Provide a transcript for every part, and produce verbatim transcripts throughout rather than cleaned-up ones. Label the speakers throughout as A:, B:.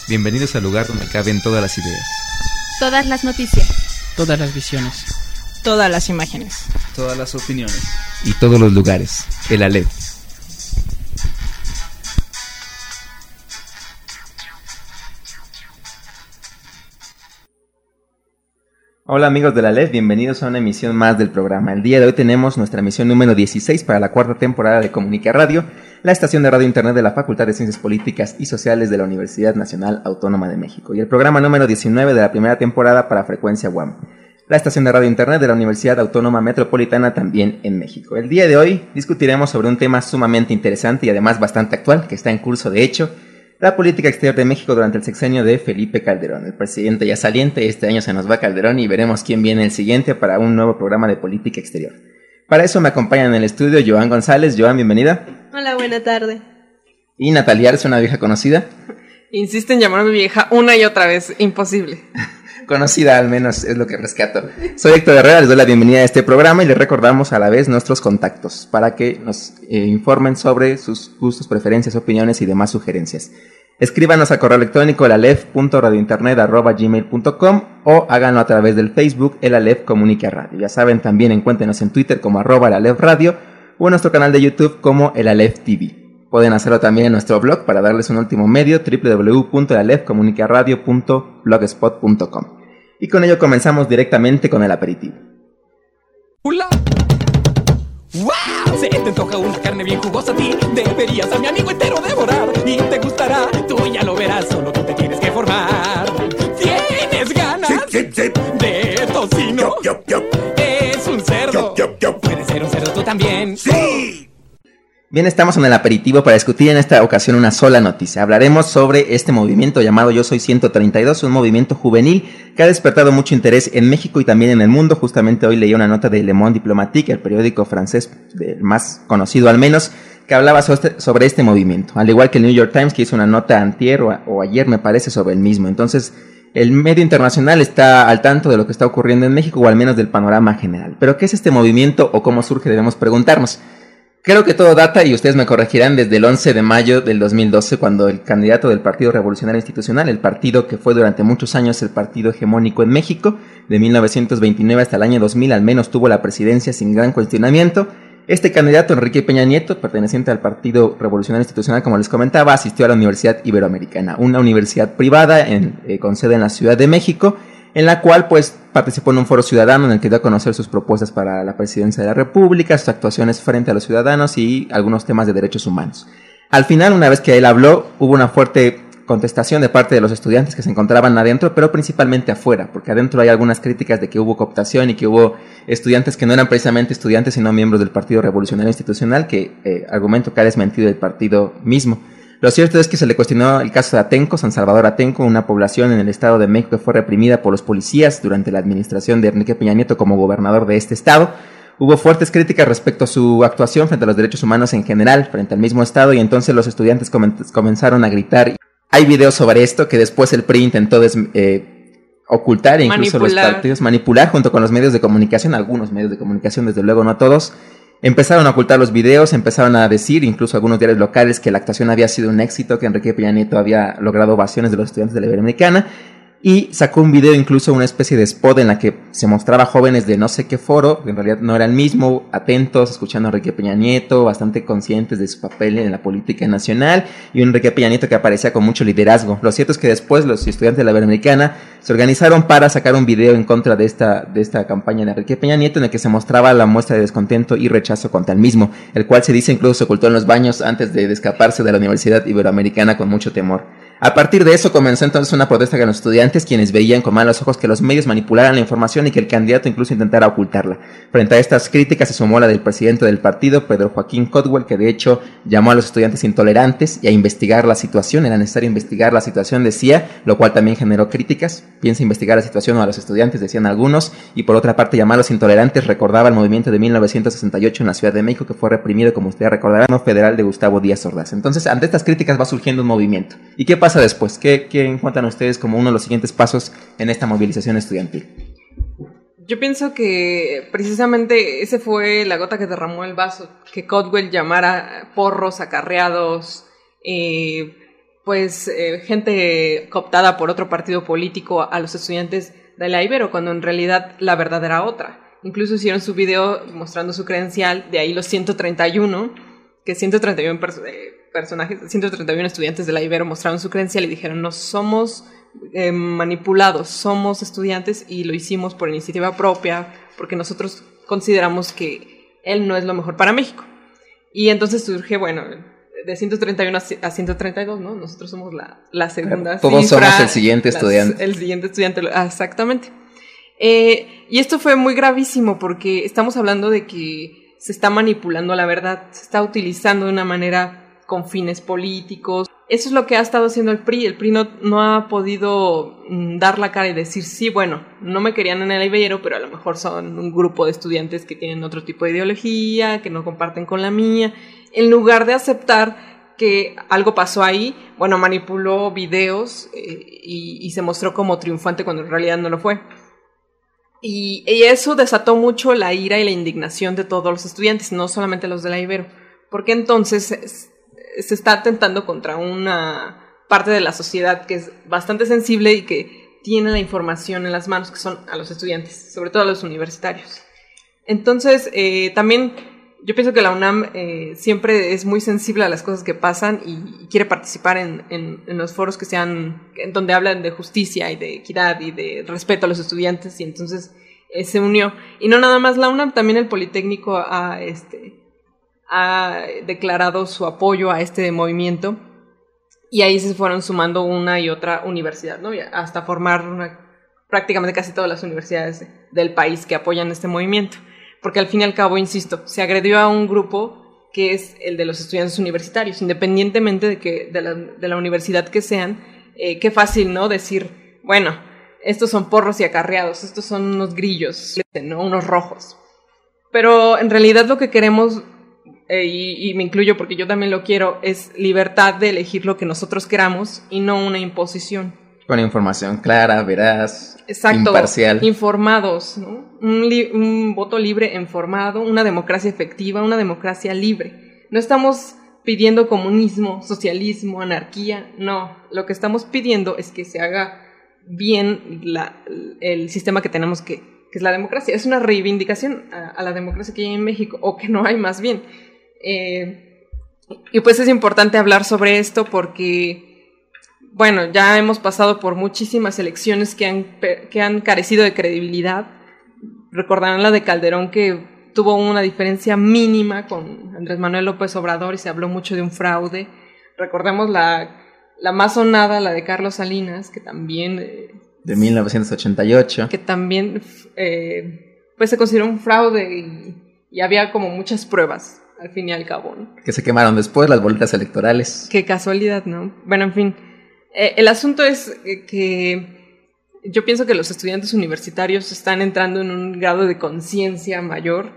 A: Bienvenidos al lugar donde caben todas las ideas,
B: todas las noticias,
C: todas las visiones,
D: todas las imágenes,
E: todas las opiniones
A: y todos los lugares. El Aleph. Hola amigos de la Aleph, bienvenidos a una emisión más del programa. El día de hoy tenemos nuestra emisión número dieciséis para la cuarta temporada de Comunica Radio, la estación de radio internet de la Facultad de Ciencias Políticas y Sociales de la Universidad Nacional Autónoma de México, y el programa número diecinueve de la primera temporada para Frecuencia U A M, la estación de radio internet de la Universidad Autónoma Metropolitana también en México. El día de hoy discutiremos sobre un tema sumamente interesante y además bastante actual, que está en curso de hecho: la política exterior de México durante el sexenio de Felipe Calderón. El presidente ya saliente, este año se nos va Calderón y veremos quién viene el siguiente para un nuevo programa de política exterior. Para eso me acompañan en el estudio Joan González. Joan, bienvenida.
F: Hola, buena tarde.
A: Y Natalia Arce, una vieja conocida.
D: Insiste en llamarme vieja una y otra vez, imposible.
A: Conocida al menos es lo que rescato. Soy Héctor Herrera, les doy la bienvenida a este programa y les recordamos a la vez nuestros contactos para que nos eh, informen sobre sus gustos, preferencias, opiniones y demás sugerencias. Escríbanos al correo electrónico el aleph punto radiointernet arroba gmail punto com o háganlo a través del Facebook El Aleph Comunica Radio. Ya saben, también encuéntrenos en Twitter como arroba el Aleph Radio o en nuestro canal de YouTube como El Aleph T V. Pueden hacerlo también en nuestro blog para darles un último medio, doble u doble u doble u punto el aleph comunica radio punto blogspot punto com. Y con ello comenzamos directamente con el aperitivo.
G: ¡Hola! ¡Wow! Se te antoja una carne bien jugosa a ti. Deberías a mi amigo entero devorar. Y te gustará, tú ya lo verás. Solo tú te tienes que formar. ¿Tienes ganas?
H: Zip, zip, zip.
G: De tocino.
H: Yup, yup, yup.
G: Es un cerdo.
H: Yup, yup, yup.
G: Puedes ser un cerdo tú también.
H: ¡Sí!
A: Bien, estamos en el aperitivo para discutir en esta ocasión una sola noticia. Hablaremos sobre este movimiento llamado Yo Soy ciento treinta y dos, un movimiento juvenil que ha despertado mucho interés en México y también en el mundo. Justamente hoy leí una nota de Le Monde Diplomatique, el periódico francés más conocido al menos, que hablaba sobre este movimiento, al igual que el New York Times, que hizo una nota antier o, o ayer me parece sobre el mismo. Entonces, el medio internacional está al tanto de lo que está ocurriendo en México, o al menos del panorama general. Pero ¿qué es este movimiento o cómo surge? Debemos preguntarnos. Creo que todo data, y ustedes me corregirán, desde el once de mayo del dos mil doce, cuando el candidato del Partido Revolucionario Institucional, el partido que fue durante muchos años el partido hegemónico en México, de mil novecientos veintinueve hasta el año dos mil, al menos tuvo la presidencia sin gran cuestionamiento. Este candidato, Enrique Peña Nieto, perteneciente al Partido Revolucionario Institucional, como les comentaba, asistió a la Universidad Iberoamericana, una universidad privada en, eh, con sede en la Ciudad de México, en la cual pues participó en un foro ciudadano en el que dio a conocer sus propuestas para la presidencia de la República, sus actuaciones frente a los ciudadanos y algunos temas de derechos humanos. Al final, una vez que él habló, hubo una fuerte contestación de parte de los estudiantes que se encontraban adentro, pero principalmente afuera, porque adentro hay algunas críticas de que hubo cooptación y que hubo estudiantes que no eran precisamente estudiantes, sino miembros del Partido Revolucionario Institucional, que eh, argumento que ha desmentido el partido mismo. Lo cierto es que se le cuestionó el caso de Atenco, San Salvador Atenco, una población en el Estado de México que fue reprimida por los policías durante la administración de Enrique Peña Nieto como gobernador de este estado. Hubo fuertes críticas respecto a su actuación frente a los derechos humanos en general, frente al mismo estado, y entonces los estudiantes comenzaron a gritar. Hay videos sobre esto que después el P R I intentó des, eh, ocultar, e incluso manipular. Los partidos manipular junto con los medios de comunicación, algunos medios de comunicación, desde luego no todos. Empezaron a ocultar los videos, empezaron a decir, incluso algunos diarios locales, que la actuación había sido un éxito, que Enrique Peña Nieto había logrado ovaciones de los estudiantes de la Iberoamericana, y sacó un video, incluso una especie de spot en la que se mostraba jóvenes de no sé qué foro, que en realidad no era el mismo, atentos, escuchando a Enrique Peña Nieto, bastante conscientes de su papel en la política nacional, y un Enrique Peña Nieto que aparecía con mucho liderazgo. Lo cierto es que después los estudiantes de la Iberoamericana se organizaron para sacar un video en contra de esta, de esta campaña de Enrique Peña Nieto, en el que se mostraba la muestra de descontento y rechazo contra el mismo, el cual se dice incluso se ocultó en los baños antes de escaparse de la Universidad Iberoamericana con mucho temor. A partir de eso comenzó entonces una protesta con los estudiantes, quienes veían con malos ojos que los medios manipularan la información y que el candidato incluso intentara ocultarla. Frente a estas críticas se sumó la del presidente del partido, Pedro Joaquín Codwell, que de hecho llamó a los estudiantes intolerantes y a investigar la situación. Era necesario investigar la situación, decía, lo cual también generó críticas. Piensa investigar la situación o a los estudiantes, decían algunos, y por otra parte llamar a los intolerantes recordaba el movimiento de mil novecientos sesenta y ocho en la Ciudad de México, que fue reprimido, como ustedes recordarán, en el federal de Gustavo Díaz Ordaz. Entonces, ante estas críticas va surgiendo un movimiento. ¿Y qué pasa después? ¿Qué, qué encuentran ustedes como uno de los siguientes pasos en esta movilización estudiantil?
D: Yo pienso que precisamente ese fue la gota que derramó el vaso, que Codwell llamara porros, acarreados, eh, pues eh, gente cooptada por otro partido político a los estudiantes de la Ibero, cuando en realidad la verdad era otra. Incluso hicieron su video mostrando su credencial, de ahí los ciento treinta y uno, que ciento treinta y uno perso- eh, personajes, ciento treinta y uno estudiantes de la Ibero mostraron su credencial y dijeron, no somos eh, manipulados, somos estudiantes y lo hicimos por iniciativa propia, porque nosotros consideramos que él no es lo mejor para México. Y entonces surge, bueno, de ciento treinta y uno a ciento treinta y dos, ¿no? Nosotros somos la, la segunda
A: Todos
D: cifra,
A: somos el siguiente
D: las,
A: estudiante.
D: El siguiente estudiante, exactamente. Eh, y esto fue muy gravísimo porque estamos hablando de que se está manipulando la verdad, se está utilizando de una manera con fines políticos. Eso es lo que ha estado haciendo el P R I. El P R I no, no ha podido mm, dar la cara y decir, sí, bueno, no me querían en el Ibero, pero a lo mejor son un grupo de estudiantes que tienen otro tipo de ideología, que no comparten con la mía. En lugar de aceptar que algo pasó ahí, bueno, manipuló videos eh, y, y se mostró como triunfante cuando en realidad no lo fue. Y, y eso desató mucho la ira y la indignación de todos los estudiantes, no solamente los de la Ibero, porque entonces se, se está atentando contra una parte de la sociedad que es bastante sensible y que tiene la información en las manos, que son a los estudiantes, sobre todo a los universitarios. Entonces, eh, también yo pienso que la UNAM eh, siempre es muy sensible a las cosas que pasan y, y quiere participar en, en, en los foros que sean, en donde hablan de justicia y de equidad y de respeto a los estudiantes, y entonces eh, se unió. Y no nada más la UNAM, también el Politécnico ha, este, ha declarado su apoyo a este movimiento, y ahí se fueron sumando una y otra universidad, ¿no? Hasta formar una, prácticamente casi todas las universidades del país que apoyan este movimiento. Porque al fin y al cabo, insisto, se agredió a un grupo que es el de los estudiantes universitarios, independientemente de que de la, de la universidad que sean. Eh, qué fácil, ¿no? Decir, bueno, estos son porros y acarreados, estos son unos grillos, ¿no? Unos rojos. Pero en realidad lo que queremos, eh, y, y me incluyo porque yo también lo quiero, es libertad de elegir lo que nosotros queramos y no una imposición.
A: Con información clara, veraz,
D: exacto,
A: imparcial.
D: Informados, ¿no? Un, li- un voto libre informado, una democracia efectiva, una democracia libre. No estamos pidiendo comunismo, socialismo, anarquía, no. Lo que estamos pidiendo es que se haga bien la, el sistema que tenemos, que, que es la democracia. Es una reivindicación a, a la democracia que hay en México, o que no hay más bien. Eh, y pues es importante hablar sobre esto porque, bueno, ya hemos pasado por muchísimas elecciones que han, que han carecido de credibilidad. Recordarán la de Calderón, que tuvo una diferencia mínima con Andrés Manuel López Obrador y se habló mucho de un fraude. Recordemos la, la más sonada, la de Carlos Salinas, que también... Eh,
A: de mil novecientos ochenta y ocho.
D: Que también eh, pues se consideró un fraude y, y había como muchas pruebas, al fin y al cabo, ¿no?
A: Que se quemaron después las boletas electorales.
D: Qué casualidad, ¿no? Bueno, en fin... Eh, el asunto es que yo pienso que los estudiantes universitarios están entrando en un grado de conciencia mayor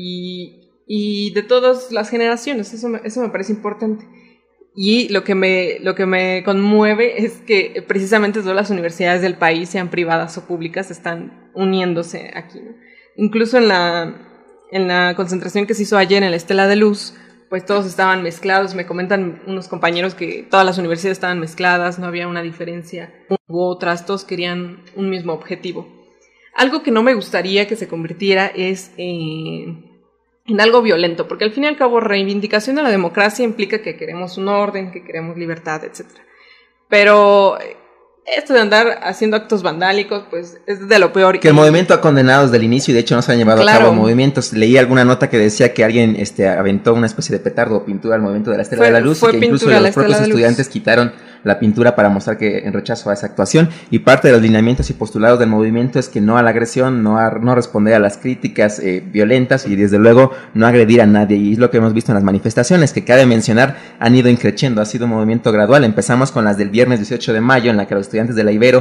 D: y, y de todas las generaciones, eso me, eso me parece importante. Y lo que, me, lo que me conmueve es que precisamente todas las universidades del país, sean privadas o públicas, están uniéndose aquí, ¿no? Incluso en la, en la concentración que se hizo ayer en la Estela de Luz, pues todos estaban mezclados. Me comentan unos compañeros que todas las universidades estaban mezcladas, no había una diferencia u otras, todos querían un mismo objetivo. Algo que no me gustaría que se convirtiera es eh, en algo violento, porque al fin y al cabo reivindicación de la democracia implica que queremos un orden, que queremos libertad, etcétera. Pero esto de andar haciendo actos vandálicos, pues es de lo peor.
A: Que el movimiento ha condenado desde el inicio y de hecho no se han llevado claro. a cabo movimientos. Leí alguna nota que decía que alguien este, aventó una especie de petardo o pintura al movimiento de la Estela
D: fue,
A: de la Luz y que incluso los propios estudiantes quitaron la pintura para mostrar que en rechazo a esa actuación. Y parte de los lineamientos y postulados del movimiento es que no a la agresión, no a no responder a las críticas eh, violentas y desde luego no agredir a nadie. Y es lo que hemos visto en las manifestaciones, que cabe mencionar han ido increciendo, ha sido un movimiento gradual. Empezamos con las del viernes dieciocho de mayo, en la que los estudiantes de la Ibero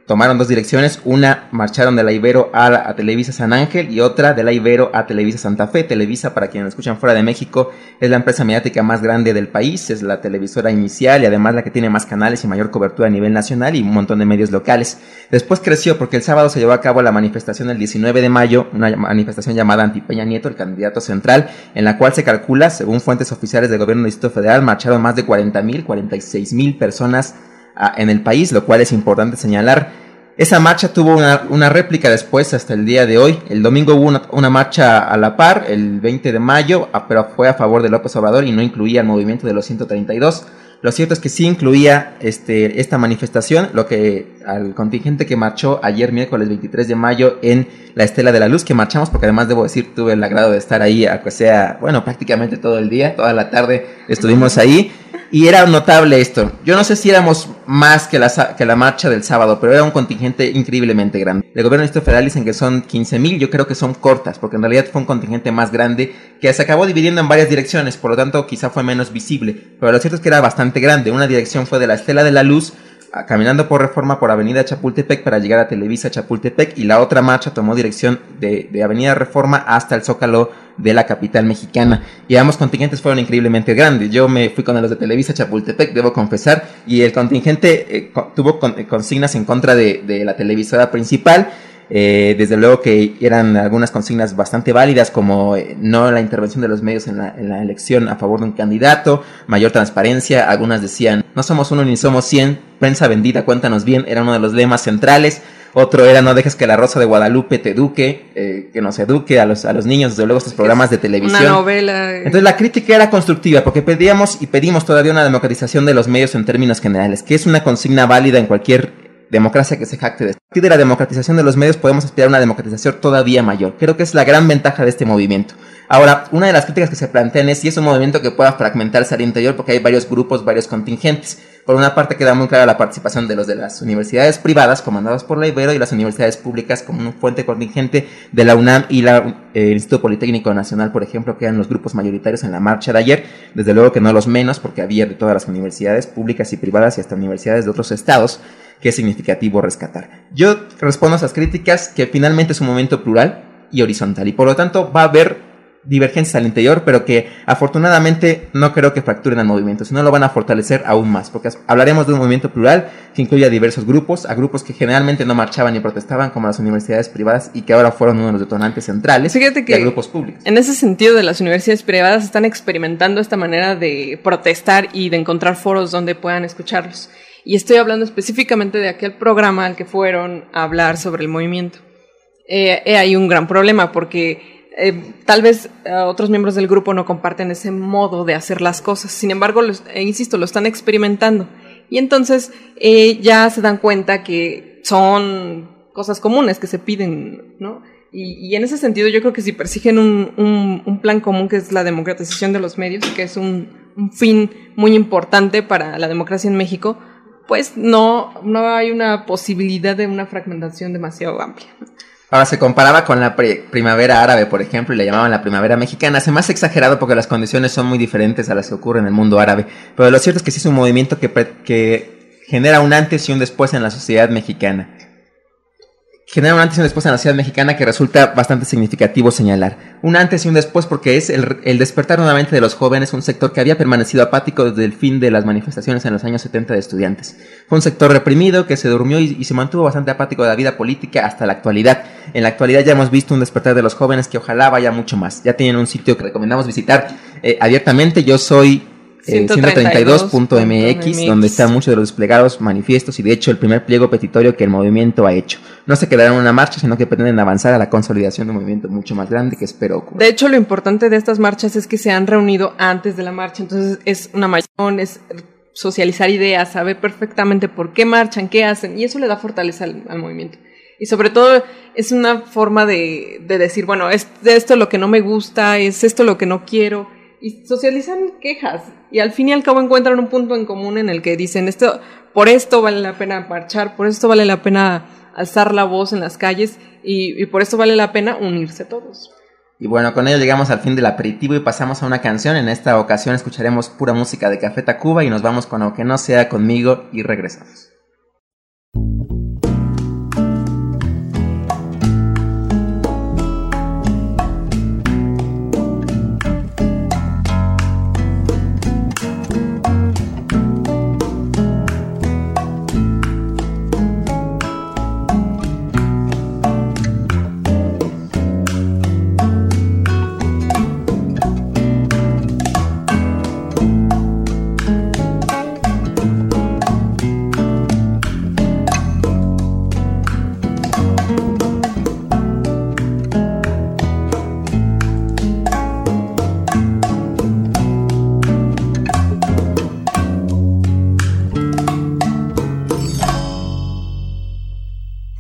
A: tomaron dos direcciones, una marcharon de la Ibero a, la, a Televisa San Ángel y otra de la Ibero a Televisa Santa Fe. Televisa, para quienes lo escuchan fuera de México, es la empresa mediática más grande del país, es la televisora inicial y además la que tiene más canales y mayor cobertura a nivel nacional y un montón de medios locales. Después creció porque el sábado se llevó a cabo la manifestación el diecinueve de mayo, una manifestación llamada Anti-Peña Nieto, el candidato central, en la cual se calcula, según fuentes oficiales del gobierno del Distrito Federal, marcharon más de cuarenta mil, cuarenta y seis mil personas en el país, lo cual es importante señalar. Esa marcha tuvo una, una réplica después hasta el día de hoy. El domingo hubo una, una marcha a la par, el veinte de mayo, pero fue a favor de López Obrador y no incluía el movimiento de los ciento treinta y dos. Lo cierto es que sí incluía este, esta manifestación, lo que al contingente que marchó ayer miércoles veintitrés de mayo en la Estela de la Luz, que marchamos porque además debo decir tuve el agrado de estar ahí, aunque sea, bueno, prácticamente todo el día, toda la tarde estuvimos ahí. Y era notable esto. Yo no sé si éramos más que la, que la marcha del sábado, pero era un contingente increíblemente grande. El gobierno del Distrito Federal dicen que son quince mil, yo creo que son cortas, porque en realidad fue un contingente más grande que se acabó dividiendo en varias direcciones, por lo tanto quizá fue menos visible. Pero lo cierto es que era bastante grande. Una dirección fue de la Estela de la Luz, caminando por Reforma por Avenida Chapultepec para llegar a Televisa Chapultepec, y la otra marcha tomó dirección de, de Avenida Reforma hasta el Zócalo de la capital mexicana, y ambos contingentes fueron increíblemente grandes. Yo me fui con los de Televisa Chapultepec, debo confesar, y el contingente eh, tuvo con, eh, consignas en contra de, de la televisora principal. Eh, desde luego que eran algunas consignas bastante válidas, como eh, no la intervención de los medios en la, en la elección a favor de un candidato, mayor transparencia. Algunas decían, no somos uno ni somos cien, prensa vendida, cuéntanos bien, era uno de los lemas centrales. Otro era, no dejes que la Rosa de Guadalupe te eduque, eh, que nos eduque a los, a los niños, desde luego estos programas de televisión.
D: Una novela.
A: Entonces la crítica era constructiva, porque pedíamos y pedimos todavía una democratización de los medios en términos generales, que es una consigna válida en cualquier democracia que se jacte de esto. A partir de la democratización de los medios podemos aspirar a una democratización todavía mayor. Creo que es la gran ventaja de este movimiento. Ahora, una de las críticas que se plantean es si es un movimiento que pueda fragmentarse al interior, porque hay varios grupos, varios contingentes. Por una parte queda muy clara la participación de los de las universidades privadas comandadas por la Ibero y las universidades públicas como una fuente contingente de la UNAM y la, eh, el Instituto Politécnico Nacional, por ejemplo, que eran los grupos mayoritarios en la marcha de ayer. Desde luego que no los menos, porque había de todas las universidades públicas y privadas y hasta universidades de otros estados, que es significativo rescatar. Yo respondo a esas críticas que finalmente es un momento plural y horizontal, y por lo tanto va a haber divergencias al interior, pero que afortunadamente no creo que fracturen al movimiento, sino lo van a fortalecer aún más, porque hablaremos de un movimiento plural que incluye a diversos grupos, a grupos que generalmente no marchaban ni protestaban, como las universidades privadas, y que ahora fueron uno de los detonantes centrales,
D: Fíjate que
A: y a grupos públicos.
D: En ese sentido, de las universidades privadas están experimentando esta manera de protestar y de encontrar foros donde puedan escucharlos. Y estoy hablando específicamente de aquel programa al que fueron a hablar sobre el movimiento. Eh, eh, hay un gran problema porque Eh, tal vez eh, otros miembros del grupo no comparten ese modo de hacer las cosas. Sin embargo, los, eh, insisto, lo están experimentando. Y entonces eh, ya se dan cuenta que son cosas comunes que se piden, ¿no? Y, y en ese sentido yo creo que si persiguen un, un, un plan común, que es la democratización de los medios, que es un, un fin muy importante para la democracia en México, pues no, no hay una posibilidad de una fragmentación demasiado amplia.
A: Ahora, se comparaba con la pre- primavera árabe, por ejemplo, y le llamaban la primavera mexicana. Se me hace exagerado porque las condiciones son muy diferentes a las que ocurren en el mundo árabe. Pero lo cierto es que sí es un movimiento que, pre- que genera un antes y un después en la sociedad mexicana. Genera un antes y un después en la sociedad mexicana que resulta bastante significativo señalar. Un antes y un después porque es el, el despertar nuevamente de los jóvenes, un sector que había permanecido apático desde el fin de las manifestaciones en los años setenta de estudiantes. Fue un sector reprimido que se durmió y, y se mantuvo bastante apático de la vida política hasta la actualidad. En la actualidad ya hemos visto un despertar de los jóvenes que ojalá vaya mucho más. Ya tienen un sitio que recomendamos visitar eh, abiertamente. Yo soy Eh, ciento treinta y dos punto m x, donde están muchos de los desplegados manifiestos y de hecho el primer pliego petitorio que el movimiento ha hecho. No se quedarán en una marcha, sino que pretenden avanzar a la consolidación de un movimiento mucho más grande que espero ocurra.
D: De hecho, lo importante de estas marchas es que se han reunido antes de la marcha, entonces es una mayor, es socializar ideas, saber perfectamente por qué marchan, qué hacen, y eso le da fortaleza al, al movimiento. Y sobre todo es una forma de, de decir, bueno, es esto lo que no me gusta, es esto lo que no quiero, y socializan quejas, y al fin y al cabo encuentran un punto en común en el que dicen, esto, por esto vale la pena marchar, por esto vale la pena alzar la voz en las calles, y, y por esto vale la pena unirse todos.
A: Y bueno, con ello llegamos al fin del aperitivo y pasamos a una canción. En esta ocasión escucharemos pura música de Café Tacuba y nos vamos con Aunque no sea conmigo y regresamos.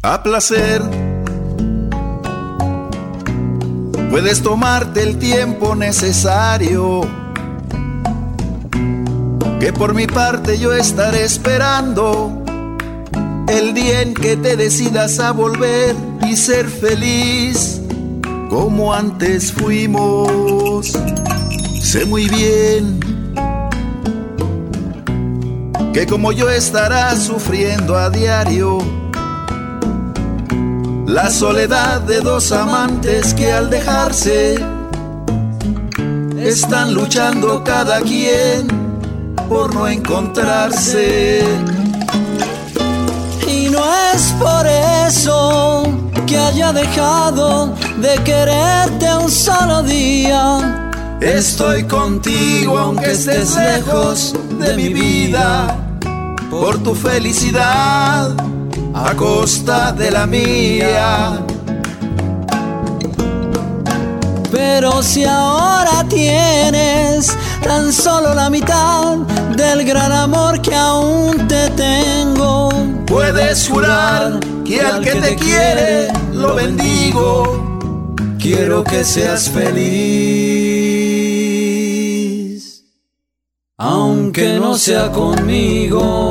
C: a placer. Puedes tomarte el tiempo necesario, que por mi parte yo estaré esperando el día en que te decidas a volver y ser feliz como antes fuimos. Sé muy bien que como yo estarás sufriendo a diario la soledad de dos amantes que al dejarse están luchando cada quien por no encontrarse.
E: Y no es por eso que haya dejado de quererte un solo día.
C: Estoy contigo aunque estés lejos de mi vida, por tu felicidad a costa de la mía.
E: Pero si ahora tienes tan solo la mitad del gran amor que aún te tengo,
C: puedes jurar que al que te quiere lo bendigo. Quiero que seas feliz,
E: aunque no sea conmigo.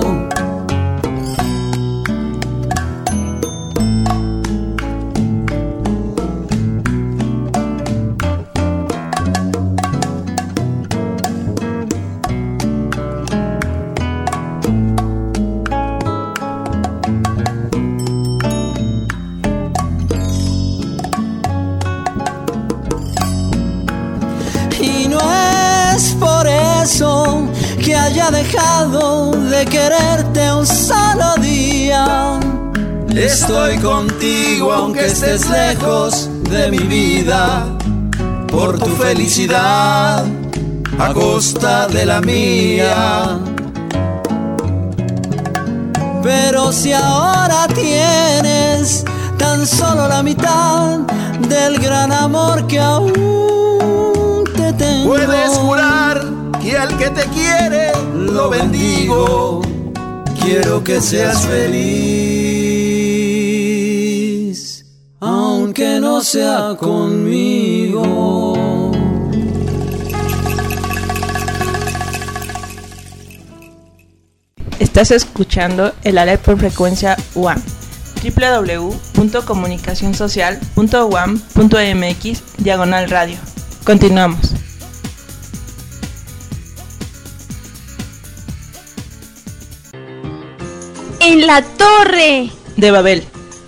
E: Que haya dejado de quererte un solo día.
C: Estoy contigo aunque estés lejos de mi vida, por tu felicidad a costa de la mía.
E: Pero si ahora tienes tan solo la mitad del gran amor que aún te tengo,
C: puedes jurar que al que te quiere lo bendigo. Quiero que seas feliz,
E: aunque no sea conmigo.
F: Estás escuchando el Alep por frecuencia U A M. doble u doble u doble u punto comunicación social punto u a m punto m x diagonal radio. Continuamos.
B: En la Torre
F: de Babel.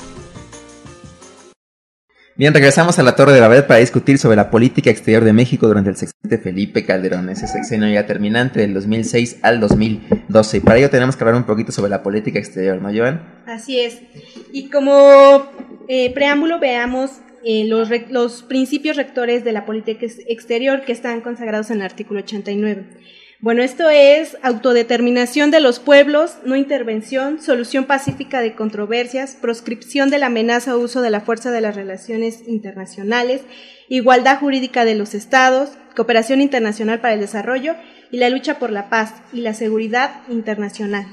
A: Bien, regresamos a la Torre de Babel para discutir sobre la política exterior de México durante el sexenio de Felipe Calderón, ese sexenio ya terminante del dos mil seis al dos mil doce. Y para ello tenemos que hablar un poquito sobre la política exterior, ¿no, Joan?
H: Así es. Y como eh, preámbulo veamos eh, los, re- los principios rectores de la política ex- exterior que están consagrados en el artículo ochenta y nueve. Bueno, esto es autodeterminación de los pueblos, no intervención, solución pacífica de controversias, proscripción de la amenaza o uso de la fuerza de las relaciones internacionales, igualdad jurídica de los estados, cooperación internacional para el desarrollo y la lucha por la paz y la seguridad internacional.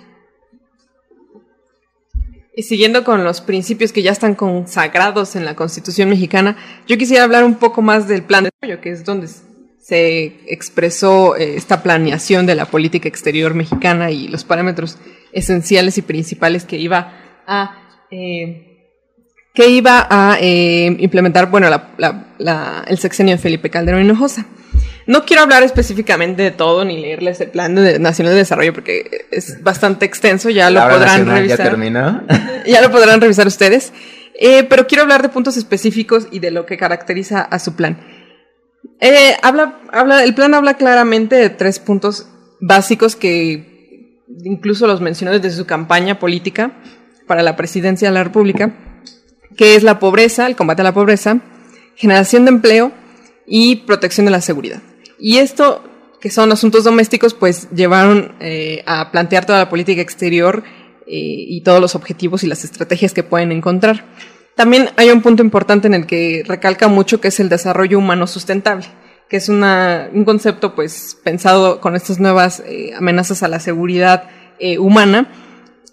D: Y siguiendo con los principios que ya están consagrados en la Constitución mexicana, yo quisiera hablar un poco más del plan de desarrollo, que es donde se expresó eh, esta planeación de la política exterior mexicana y los parámetros esenciales y principales que iba a eh, que iba a eh, implementar, bueno, la, la, la, el sexenio de Felipe Calderón Hinojosa. No quiero hablar específicamente de todo ni leerles el Plan de Nacional de Desarrollo porque es bastante extenso, ya lo podrán revisar.
A: ¿Ya terminó?
D: Ya lo podrán revisar ustedes, eh, pero quiero hablar de puntos específicos y de lo que caracteriza a su plan. Eh, habla, habla, el plan habla claramente de tres puntos básicos que incluso los mencionó desde su campaña política para la presidencia de la República, que es la pobreza, el combate a la pobreza, generación de empleo y protección de la seguridad. Y esto, que son asuntos domésticos, pues llevaron eh, a plantear toda la política exterior eh, y todos los objetivos y las estrategias que pueden encontrar. También hay un punto importante en el que recalca mucho, que es el desarrollo humano sustentable, que es una, un concepto pues pensado con estas nuevas eh, amenazas a la seguridad eh, humana,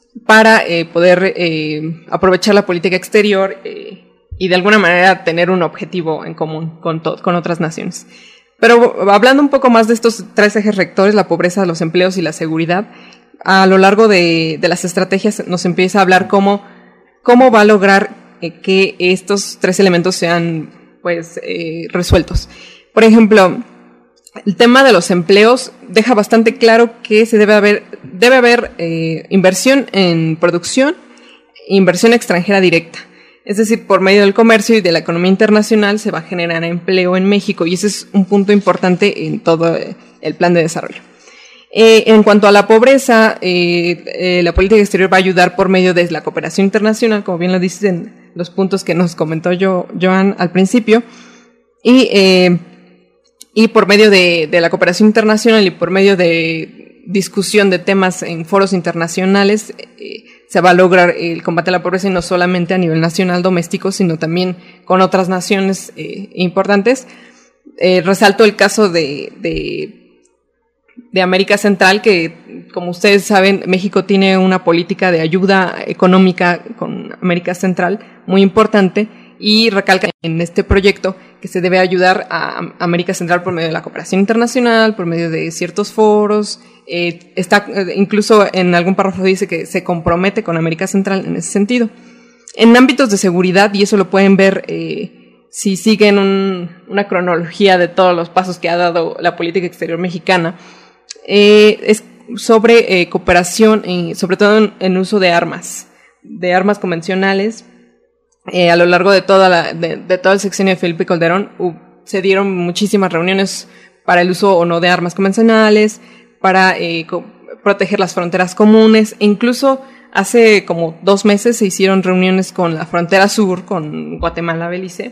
D: para eh, poder eh, aprovechar la política exterior eh, y de alguna manera tener un objetivo en común con, to- con otras naciones. Pero hablando un poco más de estos tres ejes rectores, la pobreza, los empleos y la seguridad, a lo largo de, de las estrategias nos empieza a hablar cómo, cómo va a lograr eh, que estos tres elementos sean pues eh, resueltos. Por ejemplo, el tema de los empleos deja bastante claro que se debe haber, debe haber eh, inversión en producción, inversión extranjera directa. Es decir, por medio del comercio y de la economía internacional se va a generar empleo en México y ese es un punto importante en todo el plan de desarrollo. Eh, en cuanto a la pobreza, eh, eh, la política exterior va a ayudar por medio de la cooperación internacional, como bien lo dicen los puntos que nos comentó yo, Joan al principio, y, eh, y por medio de, de la cooperación internacional y por medio de discusión de temas en foros internacionales, eh, se va a lograr el combate a la pobreza y no solamente a nivel nacional doméstico, sino también con otras naciones eh, importantes. Eh, resalto el caso de, de, de América Central, que como ustedes saben, México tiene una política de ayuda económica con América Central muy importante y recalca en este proyecto que se debe ayudar a América Central por medio de la cooperación internacional, por medio de ciertos foros. Eh, está incluso en algún párrafo dice que se compromete con América Central en ese sentido. En ámbitos de seguridad, y eso lo pueden ver eh, si siguen un, una cronología de todos los pasos que ha dado la política exterior mexicana, eh, es sobre eh, cooperación, eh, sobre todo en, en uso de armas, de armas convencionales. Eh, a lo largo de toda la, de, de todo el sexenio de Felipe Calderón uh, se dieron muchísimas reuniones para el uso o no de armas convencionales, para eh, co- proteger las fronteras comunes, e incluso hace como dos meses se hicieron reuniones con la frontera sur, con Guatemala, Belice,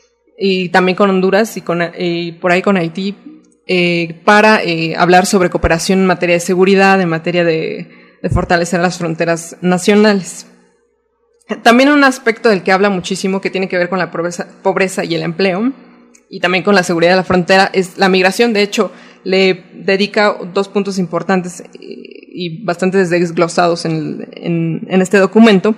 D: y también con Honduras y, con, y por ahí con Haití, eh, para eh, hablar sobre cooperación en materia de seguridad, en materia de, de fortalecer las fronteras nacionales. También un aspecto del que habla muchísimo, que tiene que ver con la pobreza, pobreza y el empleo, y también con la seguridad de la frontera, es la migración. De hecho, le dedica dos puntos importantes y bastante desglosados en, en, en este documento,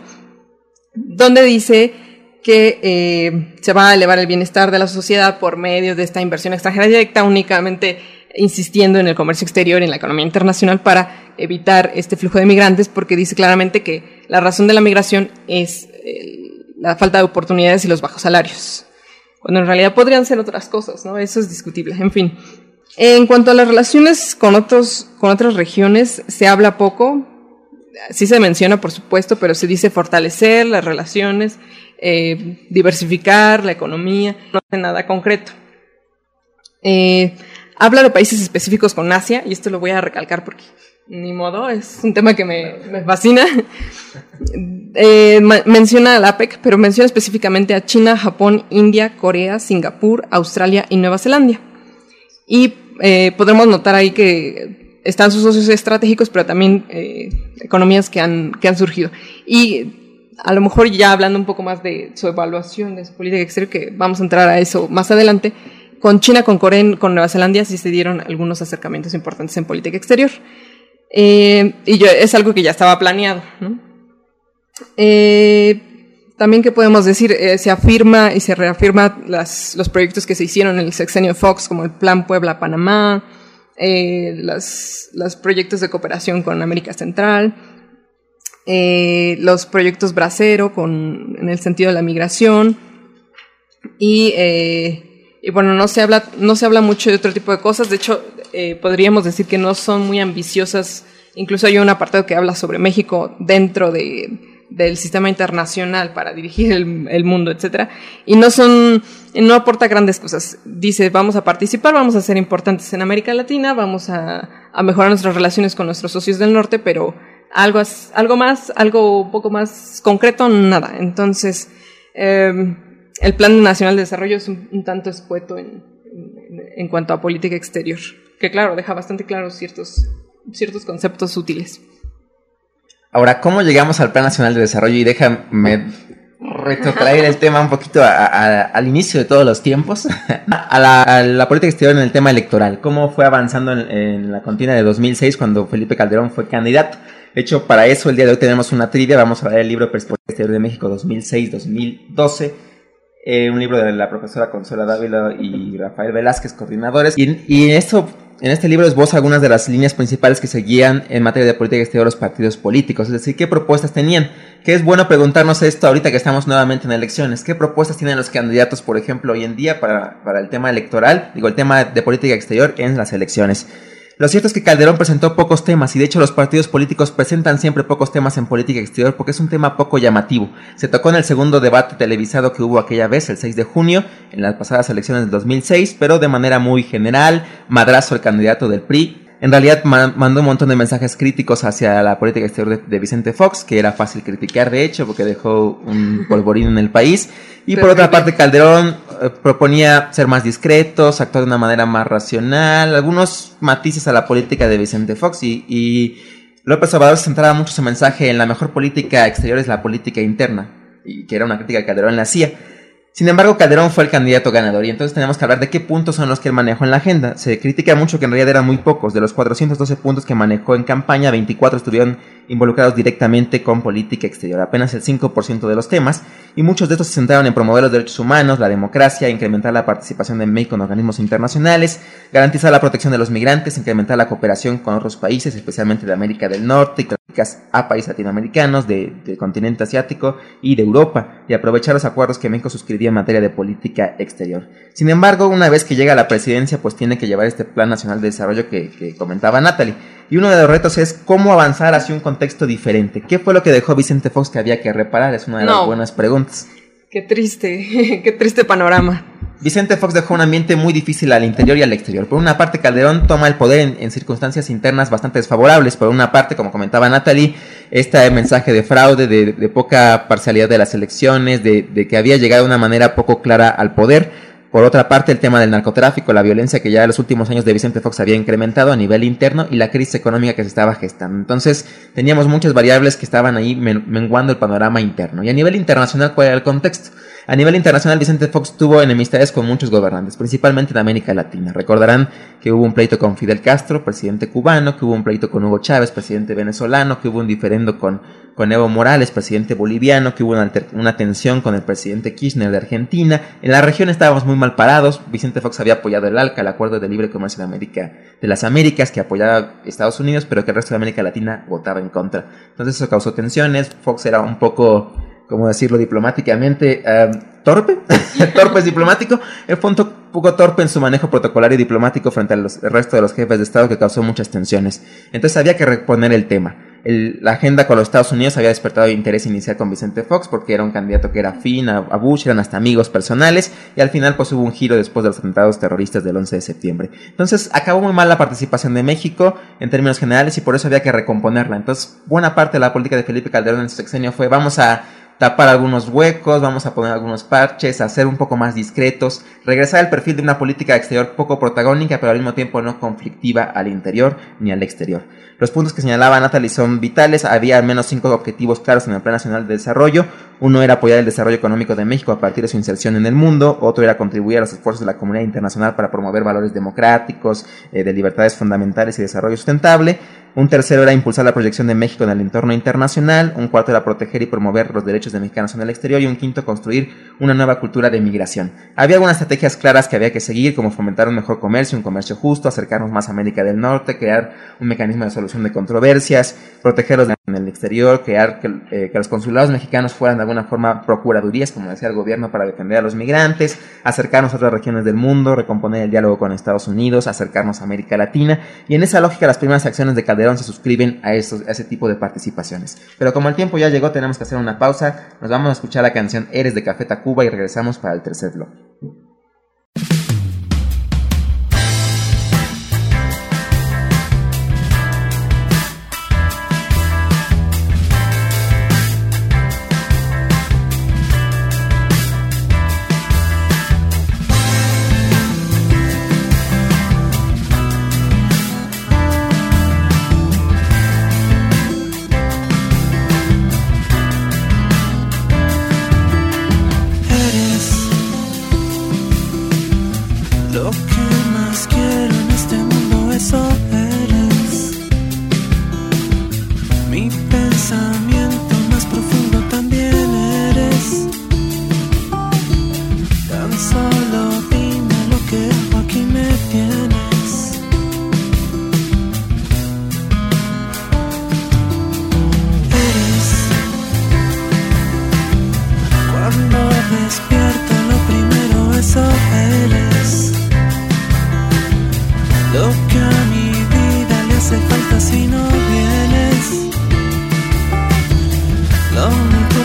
D: donde dice que eh, se va a elevar el bienestar de la sociedad por medio de esta inversión extranjera directa, únicamente insistiendo en el comercio exterior y en la economía internacional para evitar este flujo de migrantes, porque dice claramente que la razón de la migración es eh, la falta de oportunidades y los bajos salarios, cuando en realidad podrían ser otras cosas, ¿no? Eso es discutible. En fin, en cuanto a las relaciones con otros, con otras regiones, se habla poco. Sí se menciona, por supuesto, pero se dice fortalecer las relaciones, eh, diversificar la economía, no hace nada concreto. Eh, habla de países específicos con Asia, y esto lo voy a recalcar porque ni modo, es un tema que me, me fascina. Eh, menciona al APEC, pero menciona específicamente a China, Japón, India, Corea, Singapur, Australia y Nueva Zelanda. Y eh, podremos notar ahí que están sus socios estratégicos, pero también eh, economías que han, que han surgido. Y a lo mejor ya hablando un poco más de su evaluación de su política exterior, que vamos a entrar a eso más adelante, con China, con Corea, con Nueva Zelanda sí se dieron algunos acercamientos importantes en política exterior. Eh, y yo, es algo que ya estaba planeado, ¿no? Eh, también, ¿qué podemos decir? Eh, se afirma y se reafirma las, los proyectos que se hicieron en el sexenio Fox, como el Plan Puebla-Panamá, eh, las, los proyectos de cooperación con América Central, eh, los proyectos Bracero con, en el sentido de la migración, y, eh, y bueno, no se habla, no se habla mucho de otro tipo de cosas. De hecho, eh, podríamos decir que no son muy ambiciosas. Incluso hay un apartado que habla sobre México dentro de del sistema internacional para dirigir el, el mundo, etcétera, y no son, no aporta grandes cosas. Dice, vamos a participar, vamos a ser importantes en América Latina, vamos a, a mejorar nuestras relaciones con nuestros socios del norte, pero algo, algo más, algo un poco más concreto, nada. Entonces, eh, el Plan Nacional de Desarrollo es un, un tanto escueto en, en, en cuanto a política exterior, que claro, deja bastante claros ciertos, ciertos conceptos útiles.
A: Ahora, ¿cómo llegamos al Plan Nacional de Desarrollo? Y déjame retrotraer el tema un poquito a, a, al inicio de todos los tiempos, a la, a la política exterior en el tema electoral. ¿Cómo fue avanzando en, en la contienda de dos mil seis cuando Felipe Calderón fue candidato? De hecho, para eso el día de hoy tenemos una trivia. Vamos a ver el libro Perspectiva Exterior de México dos mil seis dos mil doce. Eh, un libro de la profesora Consuelo Dávila y Rafael Velázquez, coordinadores. Y, y esto, en este libro esboza algunas de las líneas principales que seguían en materia de política exterior los partidos políticos. Es decir, qué propuestas tenían. Que es bueno preguntarnos esto ahorita que estamos nuevamente en elecciones. ¿Qué propuestas tienen los candidatos, por ejemplo, hoy en día para, para el tema electoral? Digo, el tema de política exterior en las elecciones. Lo cierto es que Calderón presentó pocos temas y de hecho los partidos políticos presentan siempre pocos temas en política exterior porque es un tema poco llamativo. Se tocó en el segundo debate televisado que hubo aquella vez, el seis de junio, en las pasadas elecciones del dos mil seis, pero de manera muy general, madrazo el candidato del P R I. En realidad mandó un montón de mensajes críticos hacia la política exterior de, de Vicente Fox, que era fácil criticar de hecho porque dejó un polvorín en el país. Y por otra parte Calderón eh, proponía ser más discretos, actuar de una manera más racional, algunos matices a la política de Vicente Fox y, y López Obrador se centraba mucho su mensaje en la mejor política exterior es la política interna, y que era una crítica que Calderón le hacía. Sin embargo, Calderón fue el candidato ganador y entonces tenemos que hablar de qué puntos son los que él manejó en la agenda. Se critica mucho que en realidad eran muy pocos. De los cuatrocientos doce puntos que manejó en campaña, veinticuatro estuvieron involucrados directamente con política exterior, apenas el cinco por ciento de los temas, y muchos de estos se centraron en promover los derechos humanos, la democracia, incrementar la participación de México en organismos internacionales, garantizar la protección de los migrantes, incrementar la cooperación con otros países, especialmente de América del Norte, y a países latinoamericanos, de, del continente asiático y de Europa, y aprovechar los acuerdos que México suscribía en materia de política exterior. Sin embargo, una vez que llega a la presidencia, pues tiene que llevar este Plan Nacional de Desarrollo que, que comentaba Natalie. Y uno de los retos es cómo avanzar hacia un contexto diferente. ¿Qué fue lo que dejó Vicente Fox que había que reparar? Es una de no. las buenas preguntas.
D: Qué triste, qué triste panorama.
A: Vicente Fox dejó un ambiente muy difícil al interior y al exterior. Por una parte, Calderón toma el poder en, en circunstancias internas bastante desfavorables. Por una parte, como comentaba Natalie, este mensaje de fraude, de, de poca parcialidad de las elecciones, de, de que había llegado de una manera poco clara al poder. Por otra parte, el tema del narcotráfico, la violencia que ya en los últimos años de Vicente Fox había incrementado a nivel interno y la crisis económica que se estaba gestando. Entonces, teníamos muchas variables que estaban ahí menguando el panorama interno. Y a nivel internacional, ¿cuál era el contexto? A nivel internacional, Vicente Fox tuvo enemistades con muchos gobernantes, principalmente de América Latina. Recordarán que hubo un pleito con Fidel Castro, presidente cubano, que hubo un pleito con Hugo Chávez, presidente venezolano, que hubo un diferendo con, con Evo Morales, presidente boliviano, que hubo una, una tensión con el presidente Kirchner de Argentina. En la región estábamos muy mal parados. Vicente Fox había apoyado el ALCA, el Acuerdo de Libre Comercio de América de las Américas, que apoyaba a Estados Unidos, pero que el resto de América Latina votaba en contra. Entonces eso causó tensiones. Fox era un poco, ¿cómo decirlo diplomáticamente? Uh, torpe, torpe es diplomático, él fue un to- poco torpe en su manejo protocolario y diplomático frente al resto de los jefes de Estado, que causó muchas tensiones. Entonces había que reponer el tema. El, la agenda con los Estados Unidos había despertado interés inicial con Vicente Fox porque era un candidato que era afín a, a Bush, eran hasta amigos personales, y al final pues hubo un giro después de los atentados terroristas del once de septiembre. Entonces acabó muy mal la participación de México en términos generales y por eso había que recomponerla. Entonces buena parte de la política de Felipe Calderón en su sexenio fue vamos a tapar algunos huecos, vamos a poner algunos parches, a ser un poco más discretos, regresar al perfil de una política exterior poco protagónica, pero al mismo tiempo no conflictiva al interior ni al exterior. Los puntos que señalaba Natalie son vitales. Había al menos cinco objetivos claros en el Plan Nacional de Desarrollo. Uno era apoyar el desarrollo económico de México a partir de su inserción en el mundo. Otro era contribuir a los esfuerzos de la comunidad internacional para promover valores democráticos, eh, de libertades fundamentales y desarrollo sustentable. Un tercero era impulsar la proyección de México en el entorno internacional. Un cuarto era proteger y promover los derechos de mexicanos en el exterior. Y un quinto, construir una nueva cultura de migración. Había algunas estrategias claras que había que seguir, como fomentar un mejor comercio, un comercio justo, acercarnos más a América del Norte, crear un mecanismo de solución de controversias, protegerlos en el exterior, crear que, eh, que los consulados mexicanos fueran de alguna forma procuradurías, como decía el gobierno, para defender a los migrantes, acercarnos a otras regiones del mundo, recomponer el diálogo con Estados Unidos, acercarnos a América Latina. Y en esa lógica las primeras acciones de Calderón se suscriben a, esos, a ese tipo de participaciones. Pero como el tiempo ya llegó, tenemos que hacer una pausa. Nos vamos a escuchar la canción Eres de Café Tacuba y regresamos para el tercer bloque.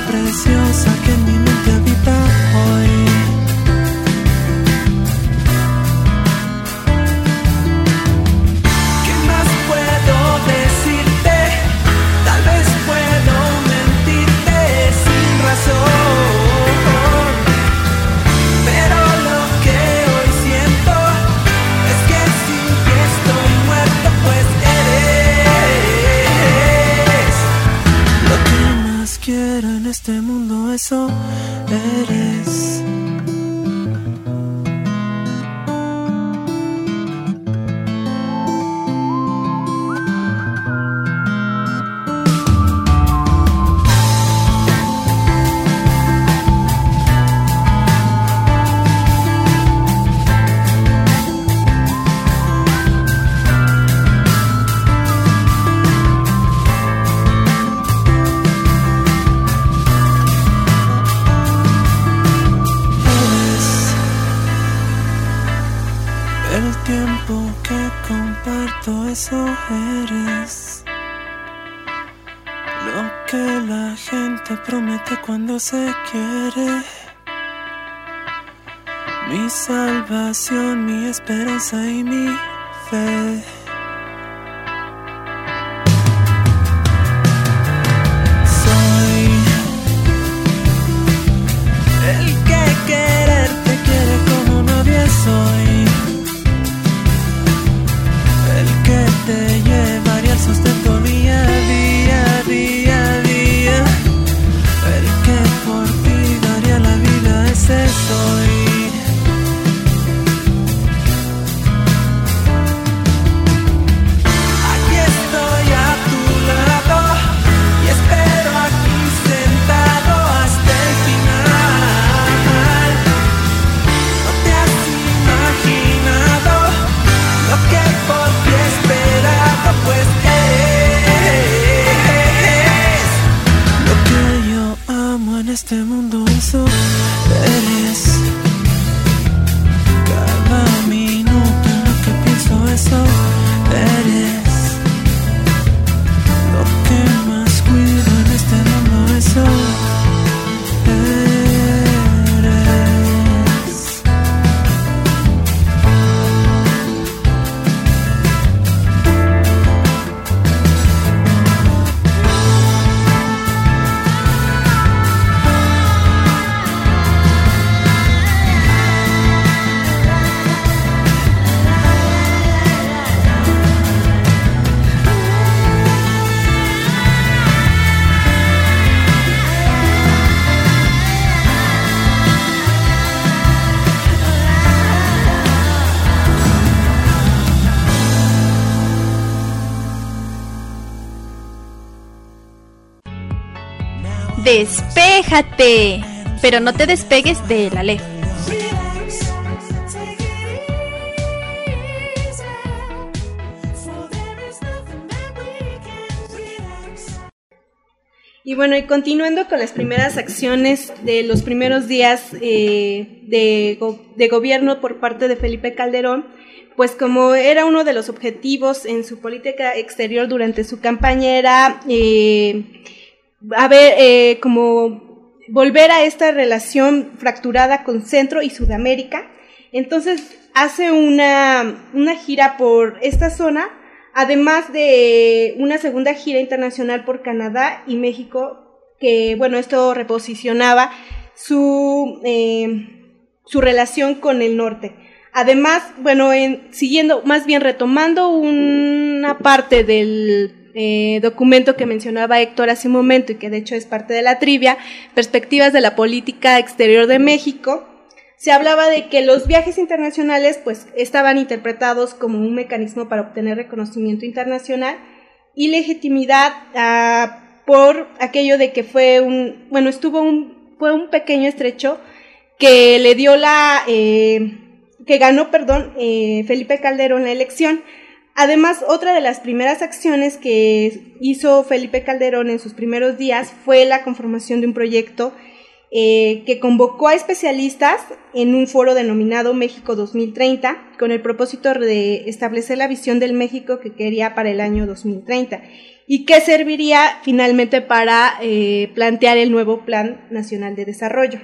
E: preciosa que en mi mente habita hoy. ¿Qué más puedo decirte? Tal vez puedo mentirte sin razón, pero lo que hoy siento es que sin ti estoy muerto, pues eres lo que más quiero en este mundo, eso eres. El tiempo que comparto, eso eres. Lo que la gente promete cuando se quiere. Mi salvación, mi esperanza y mi fe. Soy el que quererte quiere como nadie soy. Te llevaría el sustento día a día, día a día. El que por ti daría la vida, ese soy. Aquí estoy a tu lado y espero aquí sentado hasta el final. No te has imaginado lo que por ti esperaba, pues eres lo que yo amo en este mundo, eso eres. Cada minuto en lo que pienso, eso eres. Lo que más cuido en este mundo, eso eres.
B: Despéjate, pero no te despegues de la Aleph.
H: Y bueno, y continuando con las primeras acciones de los primeros días eh, de, go- de gobierno por parte de Felipe Calderón, pues como era uno de los objetivos en su política exterior durante su campaña, era eh, a ver, eh, como volver a esta relación fracturada con Centro y Sudamérica. Entonces hace una, una gira por esta zona, además de una segunda gira internacional por Canadá y México, que bueno, esto reposicionaba su, eh, su relación con el norte. Además, bueno, en, siguiendo, más bien retomando una parte del eh, documento que mencionaba Héctor hace un momento y que de hecho es parte de la trivia, Perspectivas de la Política Exterior de México, se hablaba de que los viajes internacionales pues estaban interpretados como un mecanismo para obtener reconocimiento internacional y legitimidad uh, por aquello de que fue un, bueno, estuvo un, fue un pequeño estrecho que le dio la, eh, que ganó, perdón, eh, Felipe Calderón la elección. Además, otra de las primeras acciones que hizo Felipe Calderón en sus primeros días fue la conformación de un proyecto Eh, que convocó a especialistas en un foro denominado México dos mil treinta, con el propósito de establecer la visión del México que quería para el año dos mil treinta. y que serviría finalmente para eh, plantear el nuevo Plan Nacional de Desarrollo.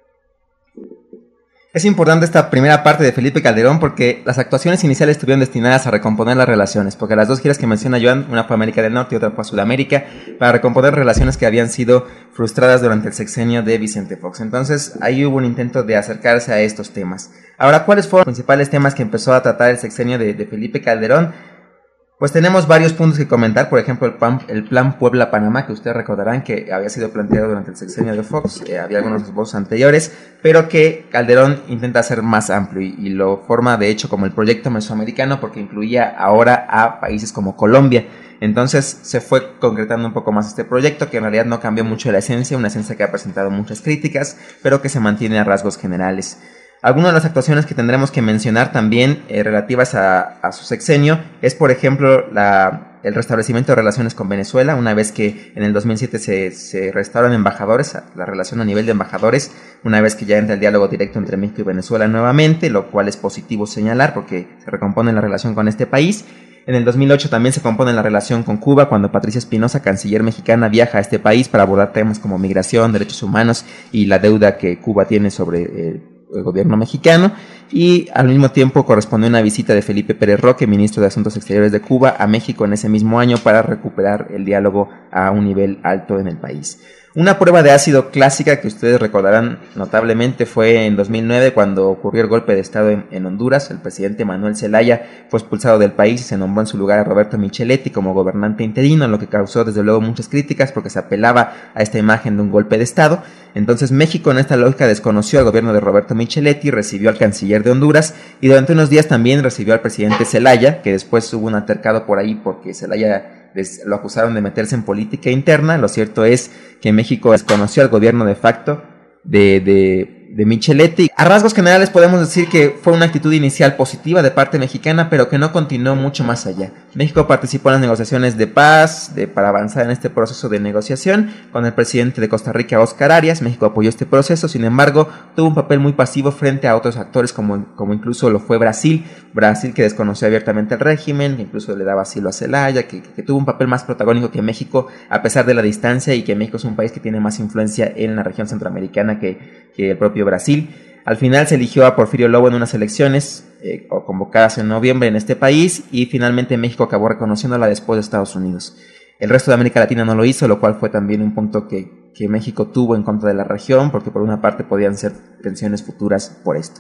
A: Es importante esta primera parte de Felipe Calderón porque las actuaciones iniciales estuvieron destinadas a recomponer las relaciones, porque las dos giras que menciona Joan, una fue a América del Norte y otra fue a Sudamérica, para recomponer relaciones que habían sido frustradas durante el sexenio de Vicente Fox. Entonces, ahí hubo un intento de acercarse a estos temas. Ahora, ¿cuáles fueron los principales temas que empezó a tratar el sexenio de, de Felipe Calderón? Pues tenemos varios puntos que comentar, por ejemplo el plan, el plan Puebla-Panamá, que ustedes recordarán que había sido planteado durante el sexenio de Fox, eh, había algunos votos anteriores, pero que Calderón intenta hacer más amplio y, y lo forma de hecho como el proyecto mesoamericano porque incluía ahora a países como Colombia. Entonces se fue concretando un poco más este proyecto, que en realidad no cambió mucho de la esencia, una esencia que ha presentado muchas críticas, pero que se mantiene a rasgos generales. Algunas de las actuaciones que tendremos que mencionar también eh, relativas a, a su sexenio es, por ejemplo, la, el restablecimiento de relaciones con Venezuela, una vez que en el dos mil siete se, se restauran embajadores, la relación a nivel de embajadores, una vez que ya entra el diálogo directo entre México y Venezuela nuevamente, lo cual es positivo señalar porque se recompone la relación con este país. En el dos mil ocho también se compone la relación con Cuba cuando Patricia Espinosa, canciller mexicana, viaja a este país para abordar temas como migración, derechos humanos y la deuda que Cuba tiene sobre eh, el gobierno mexicano, y al mismo tiempo correspondió una visita de Felipe Pérez Roque, ministro de Asuntos Exteriores de Cuba, a México en ese mismo año para recuperar el diálogo a un nivel alto en el país. Una prueba de ácido clásica que ustedes recordarán notablemente fue en dos mil nueve cuando ocurrió el golpe de estado en, en Honduras. El presidente Manuel Zelaya fue expulsado del país y se nombró en su lugar a Roberto Micheletti como gobernante interino, lo que causó desde luego muchas críticas porque se apelaba a esta imagen de un golpe de estado. Entonces México en esta lógica desconoció al gobierno de Roberto Micheletti, recibió al canciller de Honduras y durante unos días también recibió al presidente Zelaya, que después hubo un altercado por ahí porque Zelaya les, lo acusaron de meterse en política interna. Lo cierto es que México desconoció al gobierno de facto de, de, de Micheletti. A rasgos generales podemos decir que fue una actitud inicial positiva de parte mexicana, pero que no continuó mucho más allá. México participó en las negociaciones de paz de, para avanzar en este proceso de negociación con el presidente de Costa Rica, Óscar Arias. México apoyó este proceso, sin embargo, tuvo un papel muy pasivo frente a otros actores como, como incluso lo fue Brasil. Brasil que desconoció abiertamente el régimen, que incluso le daba asilo a Zelaya, que, que tuvo un papel más protagónico que México a pesar de la distancia y que México es un país que tiene más influencia en la región centroamericana que, que el propio Brasil. Al final se eligió a Porfirio Lobo en unas elecciones eh, convocadas en noviembre en este país y finalmente México acabó reconociéndola después de Estados Unidos. El resto de América Latina no lo hizo, lo cual fue también un punto que, que México tuvo en contra de la región, porque por una parte podían ser tensiones futuras por esto.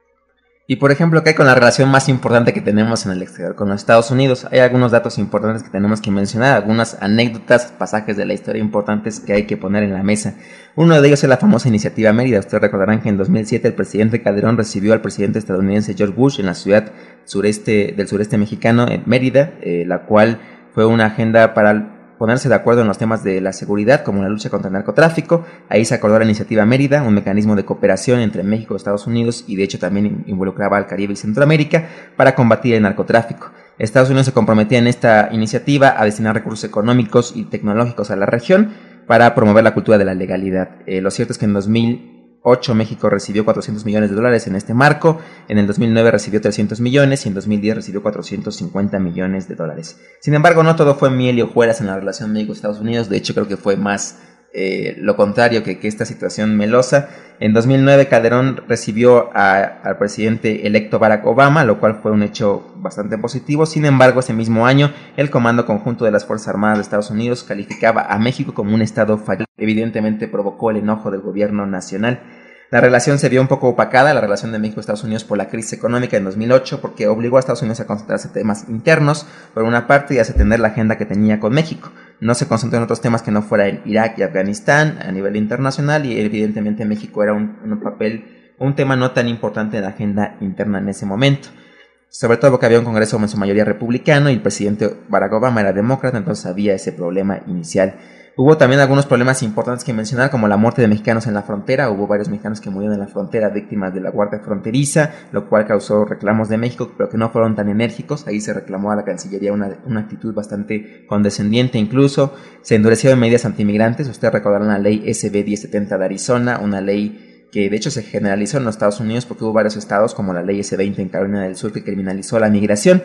A: Y por ejemplo, ¿qué hay con la relación más importante que tenemos en el exterior, con los Estados Unidos? Hay algunos datos importantes que tenemos que mencionar, algunas anécdotas, pasajes de la historia importantes que hay que poner en la mesa. Uno de ellos es la famosa Iniciativa Mérida. Ustedes recordarán que en dos mil siete el presidente Calderón recibió al presidente estadounidense George Bush en la ciudad sureste del sureste mexicano, en Mérida, eh, la cual fue una agenda para ponerse de acuerdo en los temas de la seguridad, como la lucha contra el narcotráfico. Ahí se acordó la Iniciativa Mérida, un mecanismo de cooperación entre México y Estados Unidos, y de hecho también involucraba al Caribe y Centroamérica para combatir el narcotráfico. Estados Unidos se comprometía en esta iniciativa a destinar recursos económicos y tecnológicos a la región para promover la cultura de la legalidad. Eh, lo cierto es que en dos mil ocho México recibió cuatrocientos millones de dólares en este marco, en el dos mil nueve recibió trescientos millones y en dos mil diez recibió cuatrocientos cincuenta millones de dólares. Sin embargo, no todo fue miel y hojuelas en la relación México-Estados Unidos. De hecho, creo que fue más eh, lo contrario que, que esta situación melosa. En dos mil nueve Calderón recibió a, al presidente electo Barack Obama, lo cual fue un hecho bastante positivo. Sin embargo, ese mismo año el Comando Conjunto de las Fuerzas Armadas de Estados Unidos calificaba a México como un estado fallido. Evidentemente provocó el enojo del gobierno nacional. La relación se vio un poco opacada, la relación de México y Estados Unidos, por la crisis económica en dos mil ocho, porque obligó a Estados Unidos a concentrarse en temas internos, por una parte, y a atender la agenda que tenía con México. No se concentró en otros temas que no fuera el Irak y Afganistán a nivel internacional, y evidentemente México era un, un papel, un tema no tan importante en la agenda interna en ese momento. Sobre todo porque había un Congreso en su mayoría republicano y el presidente Barack Obama era demócrata, entonces había ese problema inicial. Hubo también algunos problemas importantes que mencionar, como la muerte de mexicanos en la frontera. Hubo varios mexicanos que murieron en la frontera víctimas de la guardia fronteriza, lo cual causó reclamos de México, pero que no fueron tan enérgicos. Ahí se reclamó a la Cancillería una, una actitud bastante condescendiente. Incluso se endurecieron medidas antimigrantes. Ustedes recordarán la ley S B diez setenta de Arizona, una ley que de hecho se generalizó en los Estados Unidos porque hubo varios estados, como la ley S veinte en Carolina del Sur, que criminalizó la migración.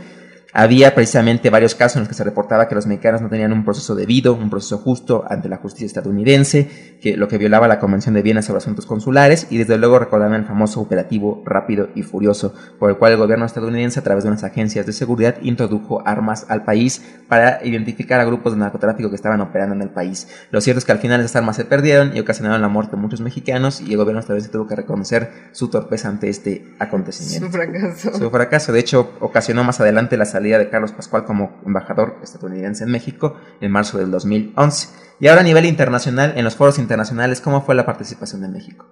A: Había precisamente varios casos en los que se reportaba que los mexicanos no tenían un proceso debido, un proceso justo ante la justicia estadounidense, que lo que violaba la Convención de Viena sobre asuntos consulares, y desde luego recordaban el famoso operativo Rápido y Furioso, por el cual el gobierno estadounidense, a través de unas agencias de seguridad, introdujo armas al país para identificar a grupos de narcotráfico que estaban operando en el país. Lo cierto es que al final esas armas se perdieron y ocasionaron la muerte de muchos mexicanos, y el gobierno estadounidense tuvo que reconocer su torpeza ante este acontecimiento.
D: Su fracaso.
A: Su fracaso, de hecho, ocasionó más adelante la salida de Carlos Pascual como embajador estadounidense en México en marzo del dos mil once. Y ahora a nivel internacional, en los foros internacionales, ¿cómo fue la participación de México?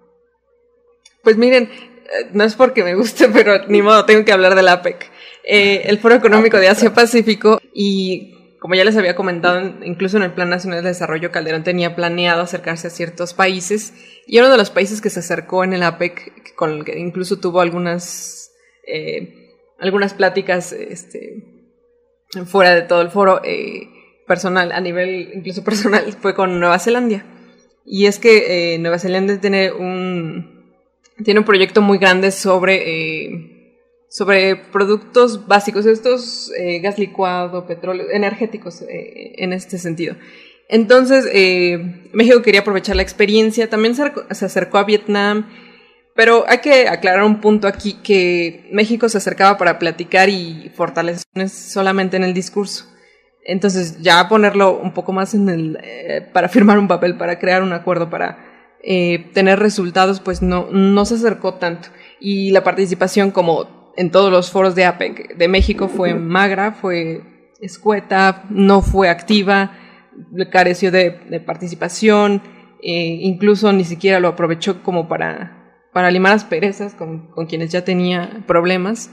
D: Pues miren, no es porque me guste, pero ni modo, tengo que hablar del A P E C. Eh, el Foro Económico de Asia-Pacífico, y como ya les había comentado, incluso en el Plan Nacional de Desarrollo, Calderón tenía planeado acercarse a ciertos países, y uno de los países que se acercó en el A P E C, con el que incluso tuvo algunas, eh, algunas pláticas, este... fuera de todo el foro, eh, personal, a nivel incluso personal, fue con Nueva Zelanda. Y es que eh, Nueva Zelanda tiene un tiene un proyecto muy grande sobre eh, sobre productos básicos, estos eh, gas licuado, petróleo, energéticos eh, en este sentido. Entonces eh, México quería aprovechar la experiencia, también se, se acercó a Vietnam. Pero hay que aclarar un punto aquí, que México se acercaba para platicar y fortalecer solamente en el discurso. Entonces ya ponerlo un poco más en el eh, para firmar un papel, para crear un acuerdo, para eh, tener resultados, pues no, no se acercó tanto. Y la participación, como en todos los foros de A P E C de México, fue magra, fue escueta, no fue activa, careció de, de participación, eh, incluso ni siquiera lo aprovechó como para... para limar asperezas con, con quienes ya tenía problemas.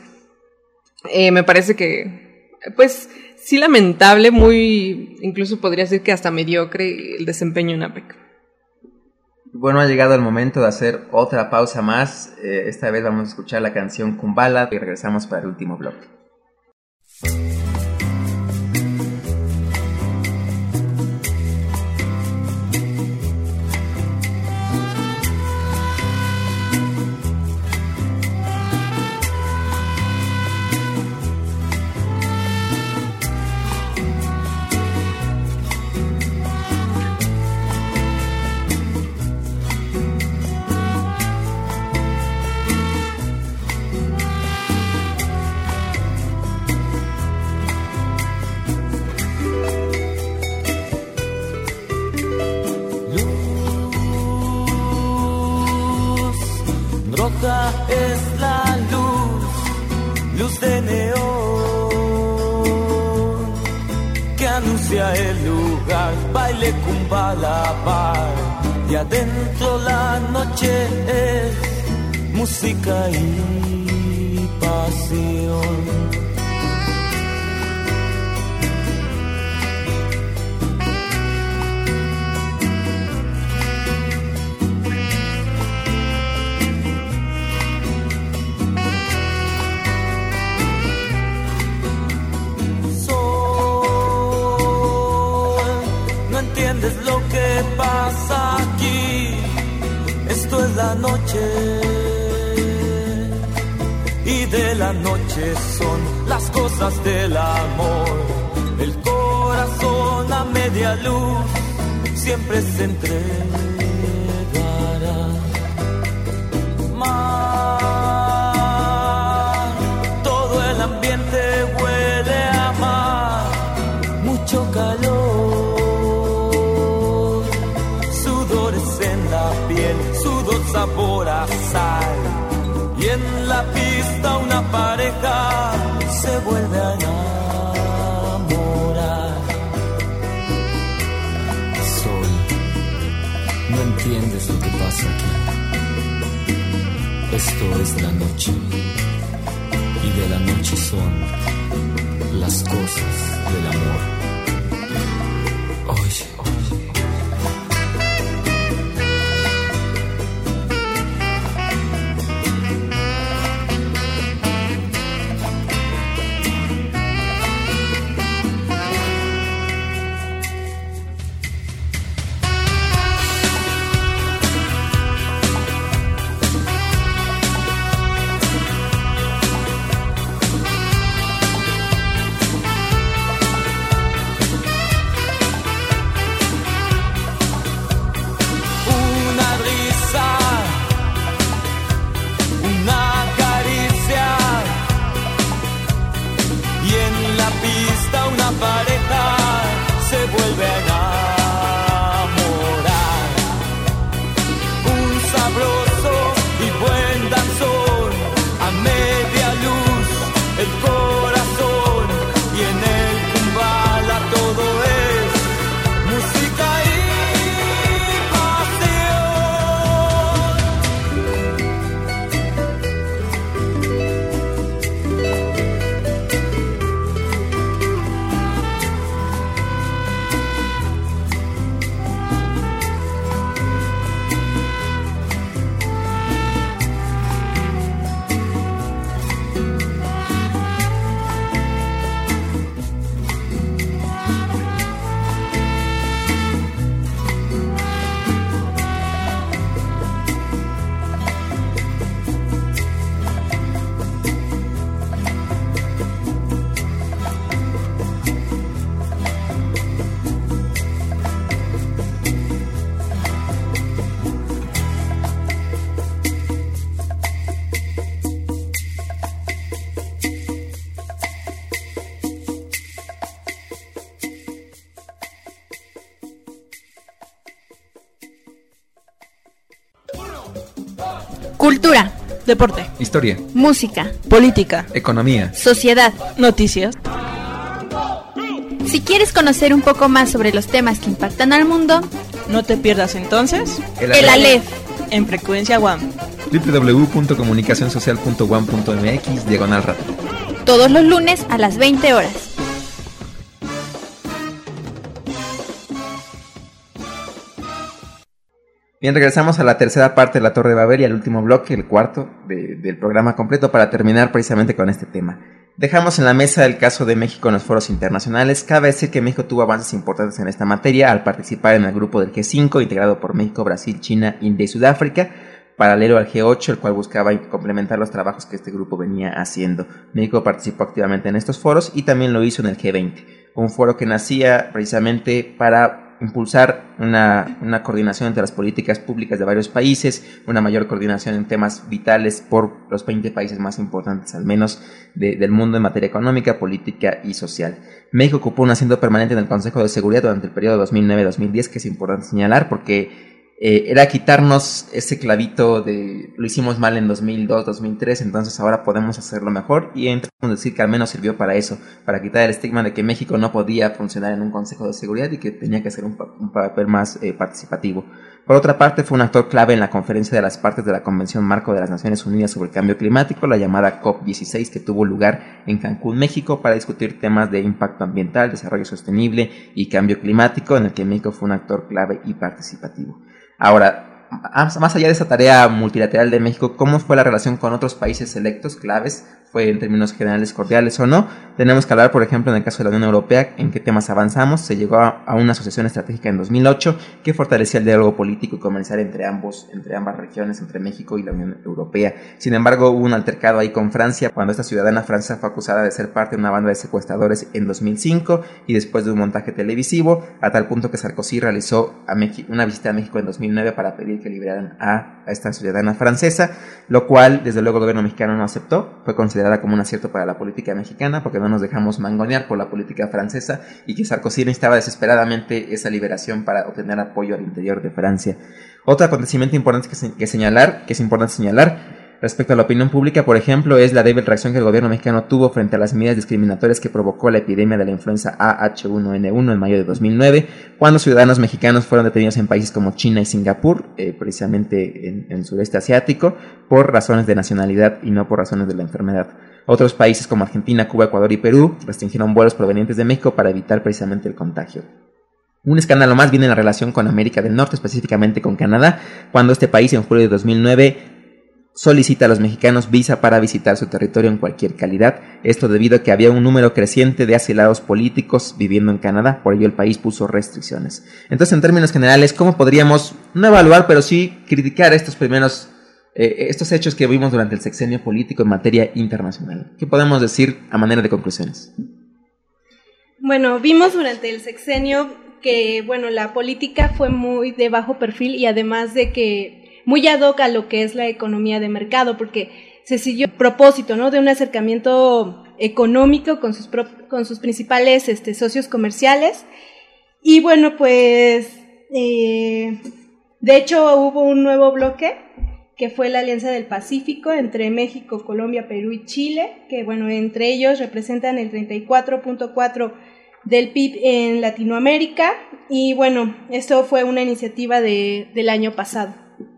D: Eh, me parece que, pues, sí lamentable, muy, incluso podría decir que hasta mediocre el desempeño en A P E C.
A: Bueno, ha llegado el momento de hacer otra pausa más. Eh, esta vez vamos a escuchar la canción Kumbala y regresamos para el último bloque.
E: Es la luz, luz de neón, que anuncia el lugar, baile Kumbala bar, y adentro la noche es música y pasión. Lo que pasa aquí, esto es la noche, y de la noche son las cosas del amor. El corazón a media luz siempre se entregará. Mar, todo el ambiente huele a mar, mucho calor. Sabor a sal, y en la pista una pareja se vuelve a enamorar.
I: Sol, no entiendes lo que pasa aquí. Esto es la noche, y de la noche son las cosas del amor. Oye, oye.
B: Cultura,
F: deporte,
A: historia,
B: música,
F: política,
A: economía,
B: sociedad,
F: noticias.
B: Si quieres conocer un poco más sobre los temas que impactan al mundo,
F: no te pierdas entonces
B: el, el Aleph
F: en Frecuencia U A M.
A: doble u doble u doble u punto comunicación social punto u a m punto m x diagonal radio.
B: Todos los lunes a las veinte horas.
A: Bien, regresamos a la tercera parte de la Torre de Babel y al último bloque, el cuarto de, del programa completo, para terminar precisamente con este tema. Dejamos en la mesa el caso de México en los foros internacionales. Cabe decir que México tuvo avances importantes en esta materia al participar en el grupo del G cinco, integrado por México, Brasil, China, India y Sudáfrica, paralelo al G ocho, el cual buscaba complementar los trabajos que este grupo venía haciendo. México participó activamente en estos foros y también lo hizo en el G veinte, un foro que nacía precisamente para impulsar una, una coordinación entre las políticas públicas de varios países, una mayor coordinación en temas vitales por los veinte países más importantes, al menos, de, del mundo en materia económica, política y social. México ocupó un asiento permanente en el Consejo de Seguridad durante el periodo dos mil nueve a dos mil diez, que es importante señalar porque eh, era quitarnos ese clavito de lo hicimos mal en dos mil dos, dos mil tres, entonces ahora podemos hacerlo mejor, y podemos decir que al menos sirvió para eso, para quitar el estigma de que México no podía funcionar en un Consejo de Seguridad y que tenía que ser un, un papel más eh, participativo. Por otra parte, fue un actor clave en la conferencia de las partes de la Convención Marco de las Naciones Unidas sobre el Cambio Climático, la llamada COP dieciséis, que tuvo lugar en Cancún, México, para discutir temas de impacto ambiental, desarrollo sostenible y cambio climático, en el que México fue un actor clave y participativo. Ahora, más allá de esa tarea multilateral de México, ¿cómo fue la relación con otros países selectos claves? ¿Fue en términos generales cordiales o no? Tenemos que hablar, por ejemplo, en el caso de la Unión Europea, en qué temas avanzamos. Se llegó a, a una asociación estratégica en dos mil ocho que fortalecía el diálogo político y comercial entre ambos, entre ambas regiones, entre México y la Unión Europea. Sin embargo, hubo un altercado ahí con Francia, cuando esta ciudadana francesa fue acusada de ser parte de una banda de secuestradores en dos mil cinco, y después de un montaje televisivo, a tal punto que Sarkozy realizó a México, una visita a México en dos mil nueve para pedir que liberaran a, a esta ciudadana francesa, lo cual, desde luego, el gobierno mexicano no aceptó. Fue considerada como un acierto para la política mexicana, porque no nos dejamos mangonear por la política francesa, y que Sarkozy necesitaba desesperadamente esa liberación para obtener apoyo al interior de Francia. Otro acontecimiento importante que, se, que señalar, que es importante señalar respecto a la opinión pública, por ejemplo, es la débil reacción que el gobierno mexicano tuvo frente a las medidas discriminatorias que provocó la epidemia de la influenza A H uno N uno en mayo de dos mil nueve, cuando ciudadanos mexicanos fueron detenidos en países como China y Singapur, eh, precisamente en, en el sureste asiático, por razones de nacionalidad y no por razones de la enfermedad. Otros países como Argentina, Cuba, Ecuador y Perú restringieron vuelos provenientes de México para evitar precisamente el contagio. Un escándalo más viene en la relación con América del Norte, específicamente con Canadá, cuando este país en julio de dos mil nueve solicita a los mexicanos visa para visitar su territorio en cualquier calidad. Esto debido a que había un número creciente de asilados políticos viviendo en Canadá, por ello el país puso restricciones. Entonces, en términos generales, ¿cómo podríamos no evaluar, pero sí criticar estos primeros eh, estos hechos que vimos durante el sexenio político en materia internacional? ¿Qué podemos decir a manera de conclusiones?
H: Bueno, vimos durante el sexenio que, bueno, la política fue muy de bajo perfil, y además de que muy ad hoc a lo que es la economía de mercado, porque se siguió el propósito, ¿no?, de un acercamiento económico con sus, pro, con sus principales este, socios comerciales. Y bueno, pues, eh, de hecho hubo un nuevo bloque, que fue la Alianza del Pacífico, entre México, Colombia, Perú y Chile, que bueno, entre ellos representan el treinta y cuatro punto cuatro del P I B en Latinoamérica, y bueno, esto fue una iniciativa de, del año pasado.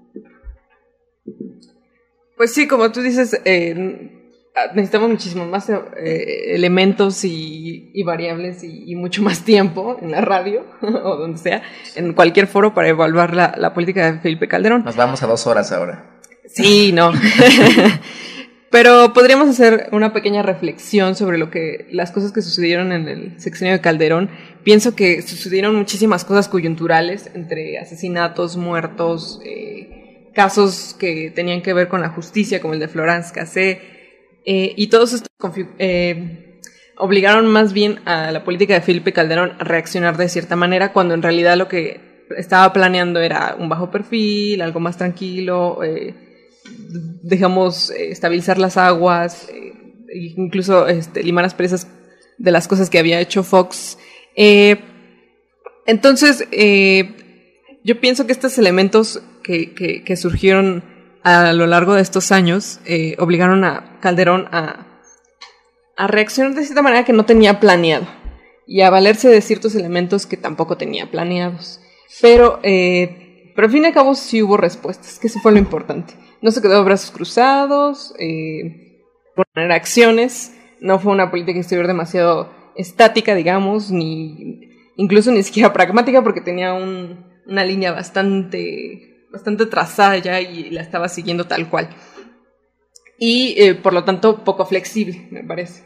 D: Pues sí, como tú dices, eh, necesitamos muchísimos más eh, elementos y, y variables y, y mucho más tiempo en la radio o donde sea, en cualquier foro, para evaluar la, la política de Felipe Calderón.
A: Nos vamos a dos horas ahora.
D: Sí, no. Pero podríamos hacer una pequeña reflexión sobre lo que las cosas que sucedieron en el sexenio de Calderón. Pienso que sucedieron muchísimas cosas coyunturales, entre asesinatos, muertos, eh, casos que tenían que ver con la justicia, como el de Florence Cassé, eh, y todos estos eh, obligaron más bien a la política de Felipe Calderón a reaccionar de cierta manera, cuando en realidad lo que estaba planeando era un bajo perfil, algo más tranquilo, eh, dejamos eh, estabilizar las aguas, eh, incluso este, limar las presas de las cosas que había hecho Fox. Eh, entonces, eh, yo pienso que estos elementos que, que, que surgieron a lo largo de estos años eh, obligaron a Calderón a, a reaccionar de cierta manera que no tenía planeado y a valerse de ciertos elementos que tampoco tenía planeados. Pero, eh, pero al fin y al cabo sí hubo respuestas, que eso fue lo importante. No se quedó de brazos cruzados, eh, poner acciones, no fue una política exterior demasiado estática, digamos, ni incluso ni siquiera pragmática, porque tenía un, una línea bastante, bastante trazada ya y la estaba siguiendo tal cual. Y eh, por lo tanto poco flexible, me parece.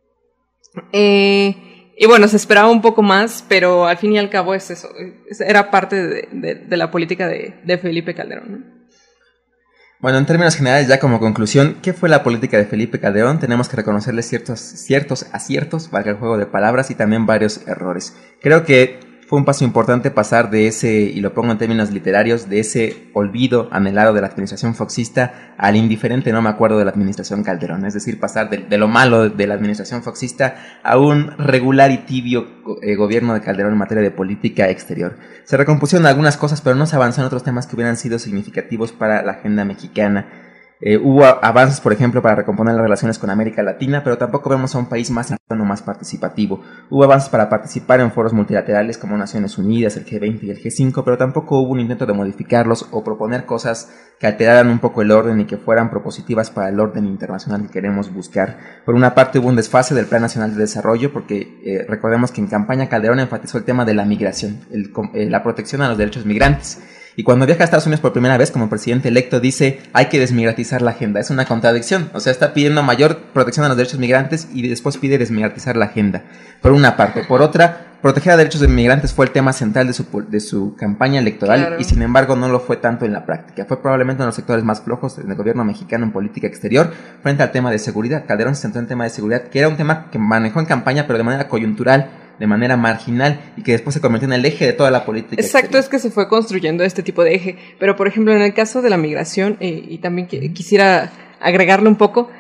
D: Eh, y bueno, se esperaba un poco más, pero al fin y al cabo es eso, era parte de, de, de la política de, de Felipe Calderón, ¿no?
A: Bueno, en términos generales, ya como conclusión, ¿qué fue la política de Felipe Calderón? Tenemos que reconocerle ciertos, ciertos aciertos, valga el juego de palabras, y también varios errores. Creo que fue un paso importante pasar de ese, y lo pongo en términos literarios, de ese olvido anhelado de la administración foxista al indiferente no me acuerdo de la administración Calderón. Es decir, pasar de, de lo malo de la administración foxista a un regular y tibio eh, gobierno de Calderón en materia de política exterior. Se recompusieron algunas cosas, pero no se avanzó en otros temas que hubieran sido significativos para la agenda mexicana. Eh, hubo avances, por ejemplo, para recomponer las relaciones con América Latina, pero tampoco vemos a un país más o más participativo. Hubo avances para participar en foros multilaterales como Naciones Unidas, el G veinte y el G cinco, pero tampoco hubo un intento de modificarlos o proponer cosas que alteraran un poco el orden y que fueran propositivas para el orden internacional que queremos buscar. Por una parte hubo un desfase del Plan Nacional de Desarrollo, porque eh, recordemos que en campaña Calderón enfatizó el tema de la migración, el, eh, la protección a los derechos migrantes. Y cuando viaja a Estados Unidos por primera vez como presidente electo dice hay que desmigratizar la agenda. Es una contradicción, o sea, está pidiendo mayor protección a los derechos migrantes y después pide desmigratizar la agenda, por una parte. Por otra, proteger a derechos de migrantes fue el tema central de su, de su campaña electoral, claro. Y sin embargo no lo fue tanto en la práctica. Fue probablemente uno de los sectores más flojos del gobierno mexicano en política exterior frente al tema de seguridad. Calderón se centró en el tema de seguridad, que era un tema que manejó en campaña pero de manera coyuntural, de manera marginal, y que después se convirtió en el eje de toda la política.
D: Exacto, exterior. Es que se fue construyendo este tipo de eje, pero por ejemplo en el caso de la migración, eh, y también que, quisiera agregarle un poco,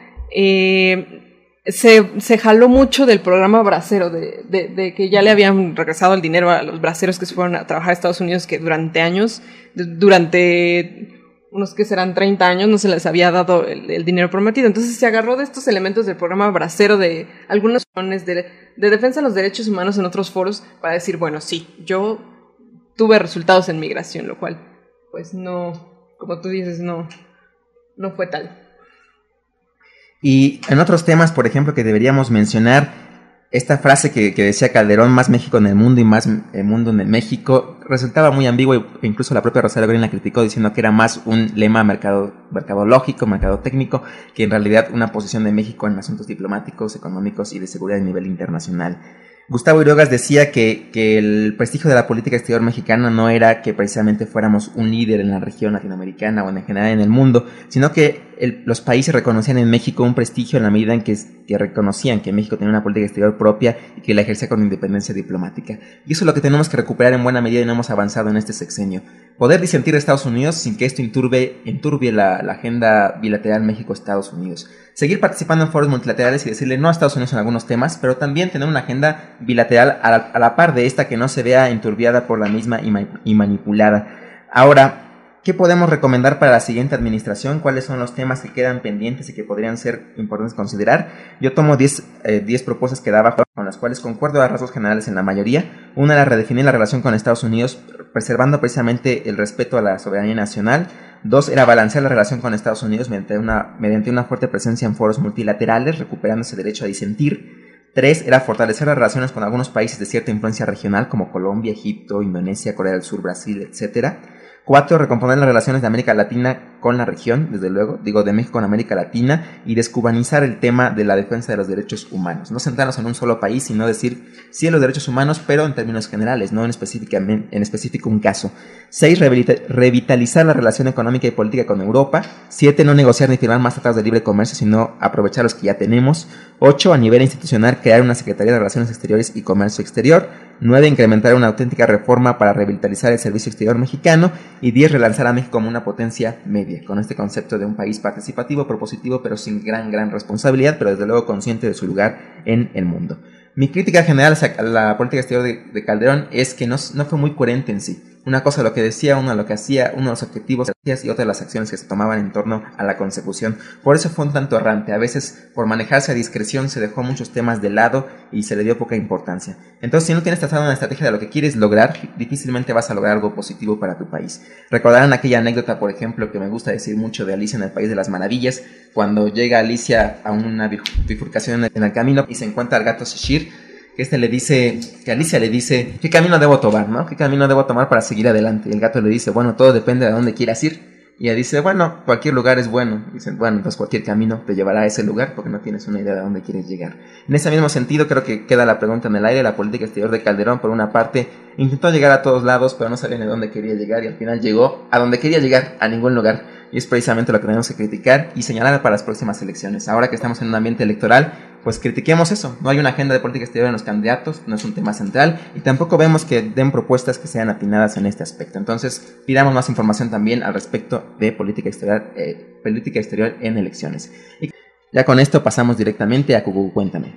D: eh, se, se jaló mucho del programa bracero, de, de, de que ya le habían regresado el dinero a los braceros que se fueron a trabajar a Estados Unidos, que durante años, de, durante unos que serán treinta años, no se les había dado el, el dinero prometido. Entonces se agarró de estos elementos del programa bracero, de algunas acciones de, de defensa de los derechos humanos en otros foros, para decir, bueno, sí, yo tuve resultados en migración, lo cual, pues no, como tú dices, no, no fue tal.
A: Y en otros temas, por ejemplo, que deberíamos mencionar, esta frase que, que decía Calderón, más México en el mundo y más el mundo en el México, resultaba muy ambiguo, e incluso la propia Rosario Green la criticó diciendo que era más un lema mercado, mercadológico, mercadotécnico, que en realidad una posición de México en asuntos diplomáticos, económicos y de seguridad a nivel internacional. Gustavo Irogas decía que, que el prestigio de la política exterior mexicana no era que precisamente fuéramos un líder en la región latinoamericana o en general en el mundo, sino que el, los países reconocían en México un prestigio en la medida en que, que reconocían que México tenía una política exterior propia y que la ejercía con independencia diplomática. Y eso es lo que tenemos que recuperar en buena medida y no hemos avanzado en este sexenio. Poder disentir de Estados Unidos sin que esto enturbie, enturbie la, la agenda bilateral México-Estados Unidos. Seguir participando en foros multilaterales y decirle no a Estados Unidos en algunos temas, pero también tener una agenda bilateral a la, a la par de esta que no se vea enturbiada por la misma y, ma y manipulada. Ahora, ¿qué podemos recomendar para la siguiente administración? ¿Cuáles son los temas que quedan pendientes y que podrían ser importantes considerar? Yo tomo diez propuestas que da abajo, con las cuales concuerdo a rasgos generales en la mayoría. Una era redefinir la relación con Estados Unidos, preservando precisamente el respeto a la soberanía nacional. Dos, era balancear la relación con Estados Unidos mediante una, mediante una fuerte presencia en foros multilaterales, recuperando ese derecho a disentir. Tres, era fortalecer las relaciones con algunos países de cierta influencia regional, como Colombia, Egipto, Indonesia, Corea del Sur, Brasil, etcétera. Cuatro, recomponer las relaciones de América Latina con la región, desde luego, digo, de México con América Latina, y descubanizar el tema de la defensa de los derechos humanos. No centrarnos en un solo país, sino decir sí a los derechos humanos, pero en términos generales, no en, en específico un caso. Seis, revitalizar la relación económica y política con Europa. Siete, no negociar ni firmar más tratados de libre comercio, sino aprovechar los que ya tenemos. Ocho, a nivel institucional, crear una Secretaría de Relaciones Exteriores y Comercio Exterior. Nueve, incrementar una auténtica reforma para revitalizar el servicio exterior mexicano. Y diez, relanzar a México como una potencia media, con este concepto de un país participativo, propositivo, pero sin gran, gran responsabilidad, pero desde luego consciente de su lugar en el mundo. Mi crítica general a la política exterior de, de Calderón es que no, no fue muy coherente en sí. Una cosa lo que decía, uno lo que hacía, uno los objetivos y otra las acciones que se tomaban en torno a la consecución. Por eso fue un tanto errante. A veces, por manejarse a discreción, se dejó muchos temas de lado y se le dio poca importancia. Entonces, si no tienes trazada una estrategia de lo que quieres lograr, difícilmente vas a lograr algo positivo para tu país. Recordarán aquella anécdota, por ejemplo, que me gusta decir mucho de Alicia en el País de las Maravillas, cuando llega Alicia a una bifurcación en el camino y se encuentra al gato Cheshire, que este le dice, que Alicia le dice, ¿qué camino debo tomar, no? ¿Qué camino debo tomar para seguir adelante? Y el gato le dice, bueno, todo depende de dónde quieras ir. Y ella dice, bueno, cualquier lugar es bueno. Y dicen, bueno, entonces cualquier camino te llevará a ese lugar porque no tienes una idea de dónde quieres llegar. En ese mismo sentido, creo que queda la pregunta en el aire. La política exterior de Calderón, por una parte, intentó llegar a todos lados, pero no sabía ni dónde quería llegar y al final llegó a donde quería llegar, a ningún lugar. Y es precisamente lo que tenemos que criticar y señalar para las próximas elecciones. Ahora que estamos en un ambiente electoral, pues critiquemos eso. No hay una agenda de política exterior en los candidatos, no es un tema central y tampoco vemos que den propuestas que sean atinadas en este aspecto. Entonces, pidamos más información también al respecto de política exterior, eh, política exterior en elecciones. Y ya con esto pasamos directamente a Cucu Cuéntame.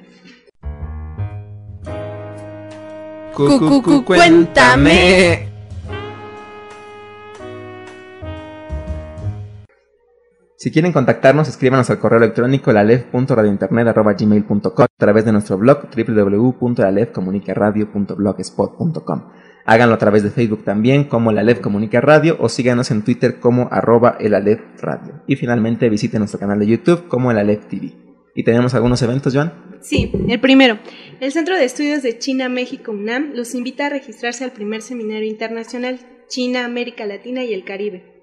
B: Cucu Cuéntame.
A: Si quieren contactarnos, escríbanos al correo electrónico elalef punto radiointernet arroba gmail punto com a través de nuestro blog doble u doble u doble u punto elalef comunica radio punto blogspot punto com. Háganlo a través de Facebook también como Elalef Comunica Radio o síganos en Twitter como arroba elalef radio. Y finalmente visiten nuestro canal de YouTube como Elalef T V. ¿Y tenemos algunos eventos, Joan?
H: Sí, el primero. El Centro de Estudios de China-México UNAM los invita a registrarse al primer seminario internacional China, América Latina y el Caribe,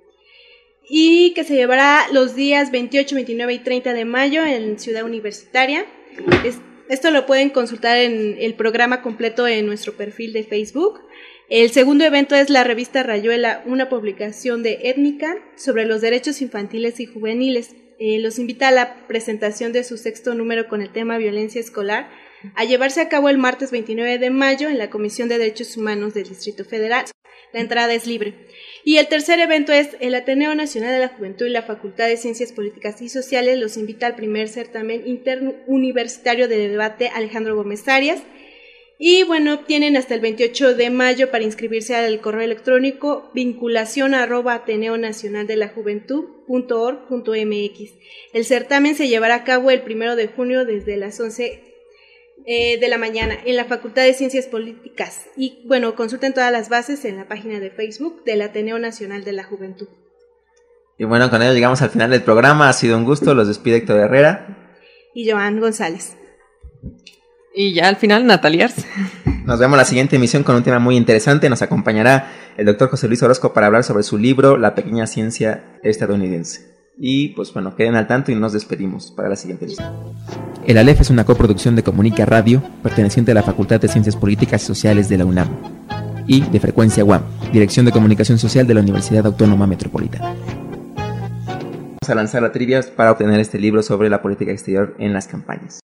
H: y que se llevará los días veintiocho, veintinueve y treinta de mayo en Ciudad Universitaria. Es, esto lo pueden consultar en el programa completo en nuestro perfil de Facebook. El segundo evento es la revista Rayuela, una publicación de Étnica sobre los derechos infantiles y juveniles. Eh, los invita a la presentación de su sexto número con el tema Violencia Escolar, a llevarse a cabo el martes veintinueve de mayo en la Comisión de Derechos Humanos del Distrito Federal. La entrada es libre. Y el tercer evento es el Ateneo Nacional de la Juventud y la Facultad de Ciencias Políticas y Sociales los invita al primer certamen interuniversitario de debate Alejandro Gómez Arias. Y bueno, tienen hasta el veintiocho de mayo para inscribirse al correo electrónico vinculación arroba ateneo nacional de la juventud punto org punto mx. El certamen se llevará a cabo el primero de junio desde las once Eh, de la mañana en la Facultad de Ciencias Políticas. Y bueno, consulten todas las bases en la página de Facebook del Ateneo Nacional de la Juventud.
A: Y bueno, con ello llegamos al final del programa. Ha sido un gusto. Los despide Héctor Herrera
H: y Joan González.
D: Y ya al final, Natalia Arce.
A: Nos vemos en la siguiente emisión con un tema muy interesante. Nos acompañará el doctor José Luis Orozco para hablar sobre su libro La Pequeña Ciencia Estadounidense. Y pues bueno, queden al tanto y nos despedimos para la siguiente emisión. El Aleph es una coproducción de Comunica Radio, perteneciente a la Facultad de Ciencias Políticas y Sociales de la UNAM, y de Frecuencia U A M, Dirección de Comunicación Social de la Universidad Autónoma Metropolitana. Vamos a lanzar la trivia para obtener este libro sobre la política exterior en las campañas.